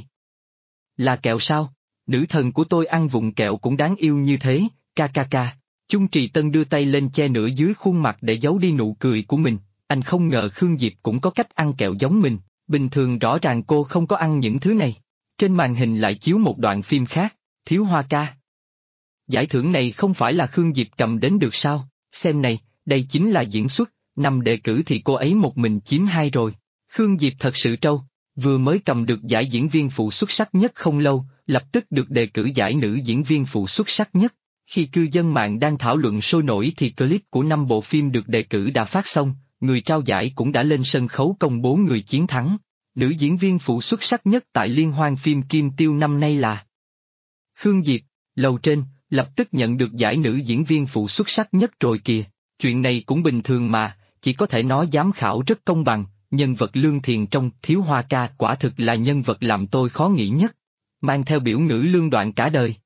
Là kẹo sao? Nữ thần của tôi ăn vụng kẹo cũng đáng yêu như thế, ca ca ca. Chung Trì Tân đưa tay lên che nửa dưới khuôn mặt để giấu đi nụ cười của mình. Anh không ngờ Khương Diệp cũng có cách ăn kẹo giống mình, bình thường rõ ràng cô không có ăn những thứ này. Trên màn hình lại chiếu một đoạn phim khác, Thiếu Hoa Ca. Giải thưởng này không phải là Khương Diệp cầm đến được sao? Xem này, đây chính là diễn xuất, 5 đề cử thì cô ấy một mình chiếm 2 rồi. Khương Diệp thật sự trâu, vừa mới cầm được giải diễn viên phụ xuất sắc nhất không lâu, lập tức được đề cử giải nữ diễn viên phụ xuất sắc nhất. Khi cư dân mạng đang thảo luận sôi nổi thì clip của 5 bộ phim được đề cử đã phát xong, người trao giải cũng đã lên sân khấu công bố người chiến thắng. Nữ diễn viên phụ xuất sắc nhất tại liên hoan phim Kim Tiêu năm nay là Khương Diệp. Lầu trên, lập tức nhận được giải nữ diễn viên phụ xuất sắc nhất rồi kìa. Chuyện này cũng bình thường mà, chỉ có thể nói giám khảo rất công bằng, nhân vật Lương Thiền trong Thiếu Hoa Ca quả thực là nhân vật làm tôi khó nghĩ nhất. Mang theo biểu ngữ Lương Đoạn cả đời.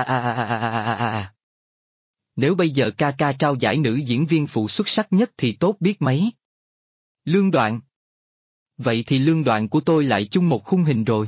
Nếu bây giờ ca ca trao giải nữ diễn viên phụ xuất sắc nhất thì tốt biết mấy. Lương Đoạn. Vậy thì Lương Đoạn của tôi lại chung một khung hình rồi.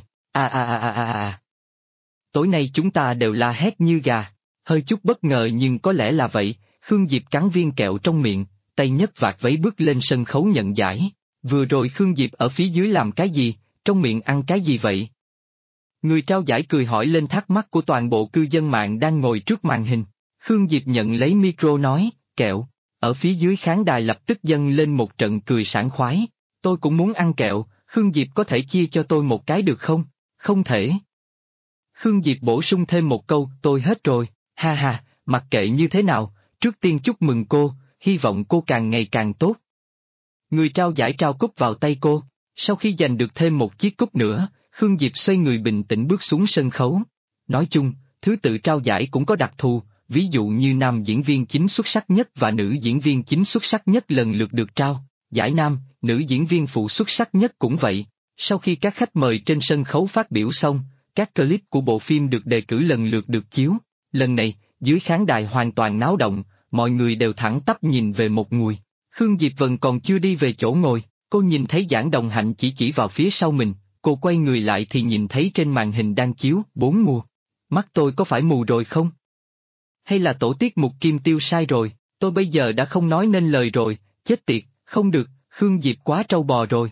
Tối nay chúng ta đều la hét như gà. Hơi chút bất ngờ nhưng có lẽ là vậy. Khương Diệp cắn viên kẹo trong miệng, tay nhấc vạt váy bước lên sân khấu nhận giải. Vừa rồi Khương Diệp ở phía dưới làm cái gì, trong miệng ăn cái gì vậy? Người trao giải cười hỏi lên thắc mắc của toàn bộ cư dân mạng đang ngồi trước màn hình. Khương Diệp nhận lấy micro nói, kẹo. Ở phía dưới khán đài lập tức dâng lên một trận cười sảng khoái. Tôi cũng muốn ăn kẹo, Khương Diệp có thể chia cho tôi một cái được không? Không thể. Khương Diệp bổ sung thêm một câu, tôi hết rồi, ha ha, mặc kệ như thế nào, trước tiên chúc mừng cô, hy vọng cô càng ngày càng tốt. Người trao giải trao cúp vào tay cô, sau khi giành được thêm một chiếc cúp nữa, Khương Diệp xoay người bình tĩnh bước xuống sân khấu. Nói chung, thứ tự trao giải cũng có đặc thù, ví dụ như nam diễn viên chính xuất sắc nhất và nữ diễn viên chính xuất sắc nhất lần lượt được trao, giải nam, nữ diễn viên phụ xuất sắc nhất cũng vậy. Sau khi các khách mời trên sân khấu phát biểu xong, các clip của bộ phim được đề cử lần lượt được chiếu. Lần này, dưới khán đài hoàn toàn náo động, mọi người đều thẳng tắp nhìn về một người. Khương Diệp Vân còn chưa đi về chỗ ngồi, cô nhìn thấy Giảng Đồng Hạnh chỉ vào phía sau mình, cô quay người lại thì nhìn thấy trên màn hình đang chiếu 4 mùa. Mắt tôi có phải mù rồi không? Hay là tổ tiết mục Kim Tiêu sai rồi, tôi bây giờ đã không nói nên lời rồi, chết tiệt, không được, Khương Diệp quá trâu bò rồi.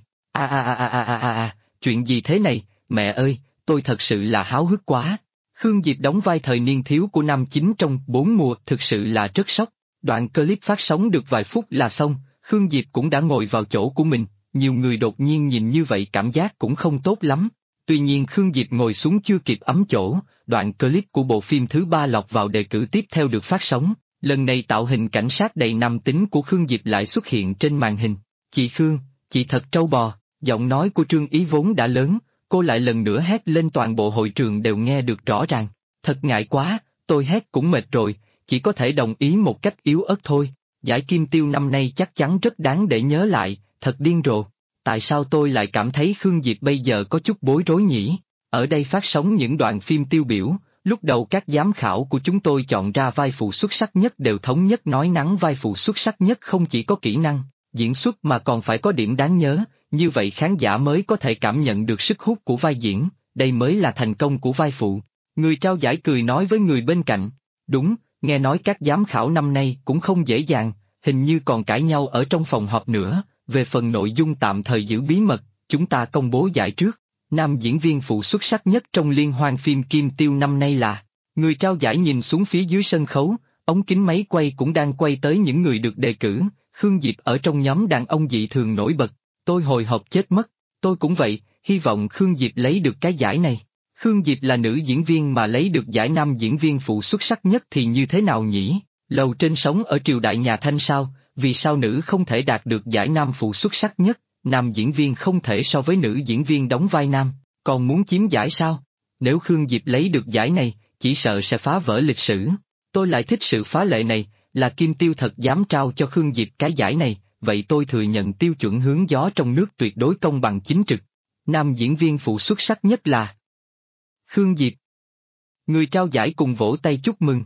Chuyện gì thế này, mẹ ơi, tôi thật sự là háo hức quá. Khương Diệp đóng vai thời niên thiếu của năm chính trong 4 mùa thực sự là rất sốc. Đoạn clip phát sóng được vài phút là xong, Khương Diệp cũng đã ngồi vào chỗ của mình, nhiều người đột nhiên nhìn như vậy cảm giác cũng không tốt lắm. Tuy nhiên Khương Diệp ngồi xuống chưa kịp ấm chỗ, đoạn clip của bộ phim thứ 3 lọt vào đề cử tiếp theo được phát sóng, lần này tạo hình cảnh sát đầy nam tính của Khương Diệp lại xuất hiện trên màn hình. Chị Khương, chị thật trâu bò, giọng nói của Trương Ý vốn đã lớn, cô lại lần nữa hét lên toàn bộ hội trường đều nghe được rõ ràng. Thật ngại quá, tôi hét cũng mệt rồi, chỉ có thể đồng ý một cách yếu ớt thôi. Giải Kim Tiêu năm nay chắc chắn rất đáng để nhớ lại, thật điên rồ. Tại sao tôi lại cảm thấy Khương Diệp bây giờ có chút bối rối nhỉ? Ở đây phát sóng những đoạn phim tiêu biểu, lúc đầu các giám khảo của chúng tôi chọn ra vai phụ xuất sắc nhất đều thống nhất nói nắng vai phụ xuất sắc nhất không chỉ có kỹ năng, diễn xuất mà còn phải có điểm đáng nhớ, như vậy khán giả mới có thể cảm nhận được sức hút của vai diễn, đây mới là thành công của vai phụ. Người trao giải cười nói với người bên cạnh, đúng, nghe nói các giám khảo năm nay cũng không dễ dàng, hình như còn cãi nhau ở trong phòng họp nữa, về phần nội dung tạm thời giữ bí mật, chúng ta công bố giải trước. Nam diễn viên phụ xuất sắc nhất trong liên hoan phim Kim Tiêu năm nay là, người trao giải nhìn xuống phía dưới sân khấu, ống kính máy quay cũng đang quay tới những người được đề cử, Khương Diệp ở trong nhóm đàn ông dị thường nổi bật, tôi hồi hộp chết mất, tôi cũng vậy, hy vọng Khương Diệp lấy được cái giải này. Khương Diệp là nữ diễn viên mà lấy được giải nam diễn viên phụ xuất sắc nhất thì như thế nào nhỉ? Lầu trên sống ở triều đại nhà Thanh sao, vì sao nữ không thể đạt được giải nam phụ xuất sắc nhất? Nam diễn viên không thể so với nữ diễn viên đóng vai nam, còn muốn chiếm giải sao? Nếu Khương Diệp lấy được giải này, chỉ sợ sẽ phá vỡ lịch sử. Tôi lại thích sự phá lệ này, là Kim Tiêu thật dám trao cho Khương Diệp cái giải này, vậy tôi thừa nhận tiêu chuẩn hướng gió trong nước tuyệt đối công bằng chính trực. Nam diễn viên phụ xuất sắc nhất là Khương Diệp. Người trao giải cùng vỗ tay chúc mừng.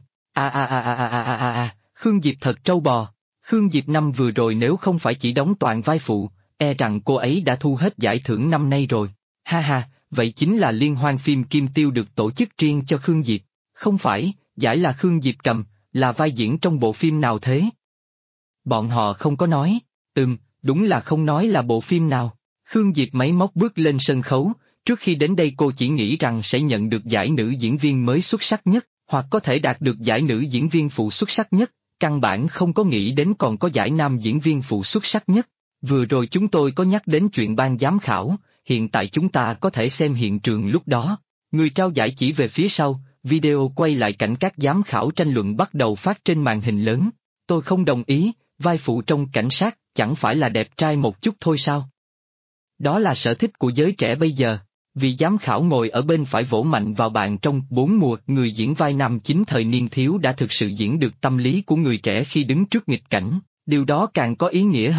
Khương Diệp thật trâu bò. Khương Diệp năm vừa rồi nếu không phải chỉ đóng toàn vai phụ, e rằng cô ấy đã thu hết giải thưởng năm nay rồi. Ha ha, vậy chính là liên hoan phim Kim Tiêu được tổ chức riêng cho Khương Diệp. Không phải, giải là Khương Diệp cầm, là vai diễn trong bộ phim nào thế? Bọn họ không có nói. Đúng là không nói là bộ phim nào. Khương Diệp máy móc bước lên sân khấu, trước khi đến đây cô chỉ nghĩ rằng sẽ nhận được giải nữ diễn viên mới xuất sắc nhất, hoặc có thể đạt được giải nữ diễn viên phụ xuất sắc nhất, căn bản không có nghĩ đến còn có giải nam diễn viên phụ xuất sắc nhất. Vừa rồi chúng tôi có nhắc đến chuyện ban giám khảo, hiện tại chúng ta có thể xem hiện trường lúc đó. Người trao giải chỉ về phía sau, video quay lại cảnh các giám khảo tranh luận bắt đầu phát trên màn hình lớn. Tôi không đồng ý, vai phụ trong cảnh sát chẳng phải là đẹp trai một chút thôi sao? Đó là sở thích của giới trẻ bây giờ. Vị giám khảo ngồi ở bên phải vỗ mạnh vào bàn trong 4 mùa, người diễn vai nam chính thời niên thiếu đã thực sự diễn được tâm lý của người trẻ khi đứng trước nghịch cảnh, điều đó càng có ý nghĩa hơn.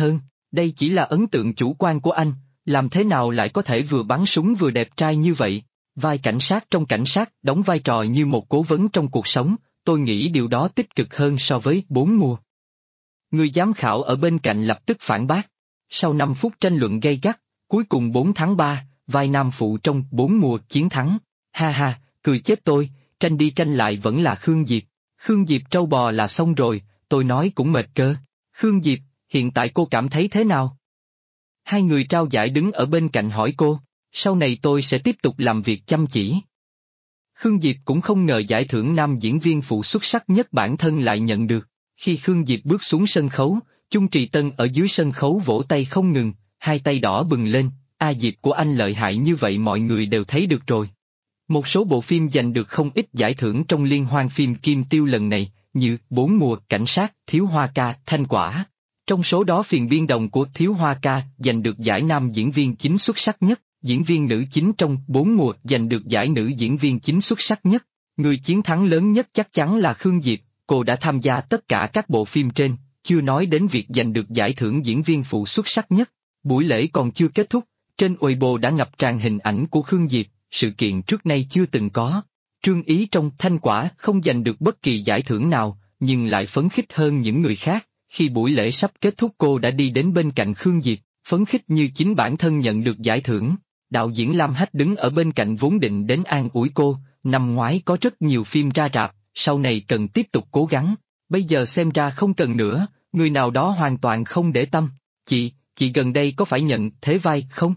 Đây chỉ là ấn tượng chủ quan của anh, làm thế nào lại có thể vừa bắn súng vừa đẹp trai như vậy? Vai cảnh sát trong cảnh sát đóng vai trò như một cố vấn trong cuộc sống, tôi nghĩ điều đó tích cực hơn so với 4 mùa. Người giám khảo ở bên cạnh lập tức phản bác. Sau 5 phút tranh luận gay gắt, cuối cùng 4 tháng 3, vai nam phụ trong 4 mùa chiến thắng. Ha ha, cười chết tôi, tranh đi tranh lại vẫn là Khương Diệp. Khương Diệp trâu bò là xong rồi, tôi nói cũng mệt cơ. Khương Diệp, hiện tại cô cảm thấy thế nào? Hai người trao giải đứng ở bên cạnh hỏi cô, sau này tôi sẽ tiếp tục làm việc chăm chỉ. Khương Diệp cũng không ngờ giải thưởng nam diễn viên phụ xuất sắc nhất bản thân lại nhận được. Khi Khương Diệp bước xuống sân khấu, Chung Trì Tân ở dưới sân khấu vỗ tay không ngừng, hai tay đỏ bừng lên, Diệp của anh lợi hại như vậy mọi người đều thấy được rồi. Một số bộ phim giành được không ít giải thưởng trong liên hoan phim Kim Tiêu lần này, như 4 mùa, Cảnh sát, Thiếu Hoa Ca, Thanh Quả. Trong số đó Phiền Biên Đồng của Thiếu Hoa Ca giành được giải nam diễn viên chính xuất sắc nhất, diễn viên nữ chính trong 4 mùa giành được giải nữ diễn viên chính xuất sắc nhất. Người chiến thắng lớn nhất chắc chắn là Khương Diệp, cô đã tham gia tất cả các bộ phim trên, chưa nói đến việc giành được giải thưởng diễn viên phụ xuất sắc nhất. Buổi lễ còn chưa kết thúc, trên Weibo đã ngập tràn hình ảnh của Khương Diệp, sự kiện trước nay chưa từng có. Trương Ý trong Thanh Quả không giành được bất kỳ giải thưởng nào, nhưng lại phấn khích hơn những người khác. Khi buổi lễ sắp kết thúc cô đã đi đến bên cạnh Khương Diệp, phấn khích như chính bản thân nhận được giải thưởng. Đạo diễn Lam Hách đứng ở bên cạnh vốn định đến an ủi cô, năm ngoái có rất nhiều phim ra rạp, sau này cần tiếp tục cố gắng, bây giờ xem ra không cần nữa, người nào đó hoàn toàn không để tâm. Chị gần đây có phải nhận thế vai không?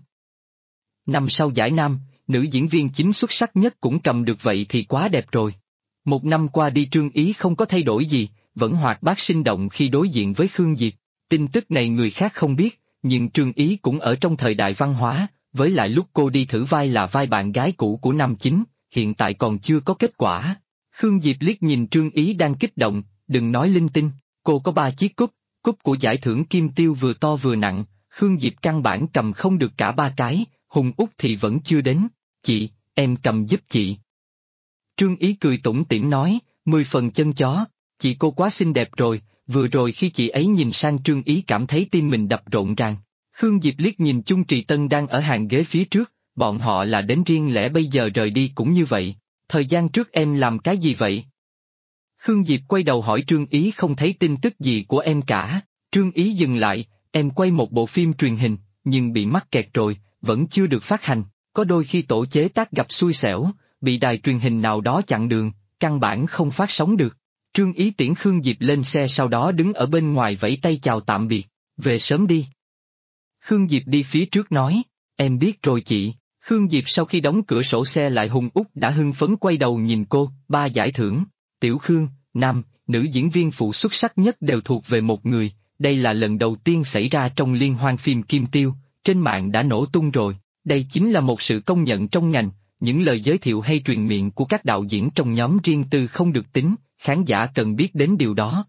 Năm sau giải nam, nữ diễn viên chính xuất sắc nhất cũng cầm được vậy thì quá đẹp rồi. Một năm qua đi Trương Ý không có thay đổi gì, vẫn hoạt bát sinh động khi đối diện với Khương Diệp. Tin tức này người khác không biết, nhưng Trương Ý cũng ở trong thời đại văn hóa, với lại lúc cô đi thử vai là vai bạn gái cũ của nam chính, hiện tại còn chưa có kết quả. Khương Diệp liếc nhìn Trương Ý đang kích động, đừng nói linh tinh, cô có 3 chiếc cúp của giải thưởng Kim Tiêu vừa to vừa nặng, Khương Diệp căn bản cầm không được cả 3 cái, Hùng Út thì vẫn chưa đến, chị, em cầm giúp chị. Trương Ý cười tủm tỉm nói, 10 phần chân chó, chị cô quá xinh đẹp rồi, vừa rồi khi chị ấy nhìn sang Trương Ý cảm thấy tim mình đập rộn ràng. Khương Diệp liếc nhìn Chung Trì Tân đang ở hàng ghế phía trước, bọn họ là đến riêng lẻ bây giờ rời đi cũng như vậy, thời gian trước em làm cái gì vậy? Khương Diệp quay đầu hỏi Trương Ý không thấy tin tức gì của em cả, Trương Ý dừng lại, em quay một bộ phim truyền hình, nhưng bị mắc kẹt rồi, vẫn chưa được phát hành, có đôi khi tổ chế tác gặp xui xẻo, bị đài truyền hình nào đó chặn đường, căn bản không phát sóng được. Trương Ý tiễn Khương Diệp lên xe sau đó đứng ở bên ngoài vẫy tay chào tạm biệt, về sớm đi. Khương Diệp đi phía trước nói, em biết rồi chị. Khương Diệp sau khi đóng cửa sổ xe lại Hùng Út đã hưng phấn quay đầu nhìn cô, 3 giải thưởng, Tiểu Khương, nam, nữ diễn viên phụ xuất sắc nhất đều thuộc về một người, đây là lần đầu tiên xảy ra trong liên hoan phim Kim Tiêu, trên mạng đã nổ tung rồi, đây chính là một sự công nhận trong ngành, những lời giới thiệu hay truyền miệng của các đạo diễn trong nhóm riêng tư không được tính, khán giả cần biết đến điều đó,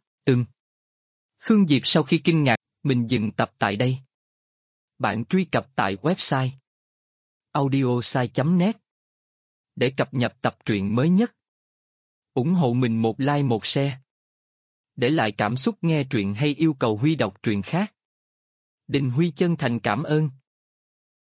Khương Diệp sau khi kinh ngạc, mình dừng tập tại đây. Bạn truy cập tại website audiosai.net để cập nhật tập truyện mới nhất. Ủng hộ mình một like một share. Để lại cảm xúc nghe truyện hay yêu cầu Huy đọc truyện khác. Đình Huy chân thành cảm ơn.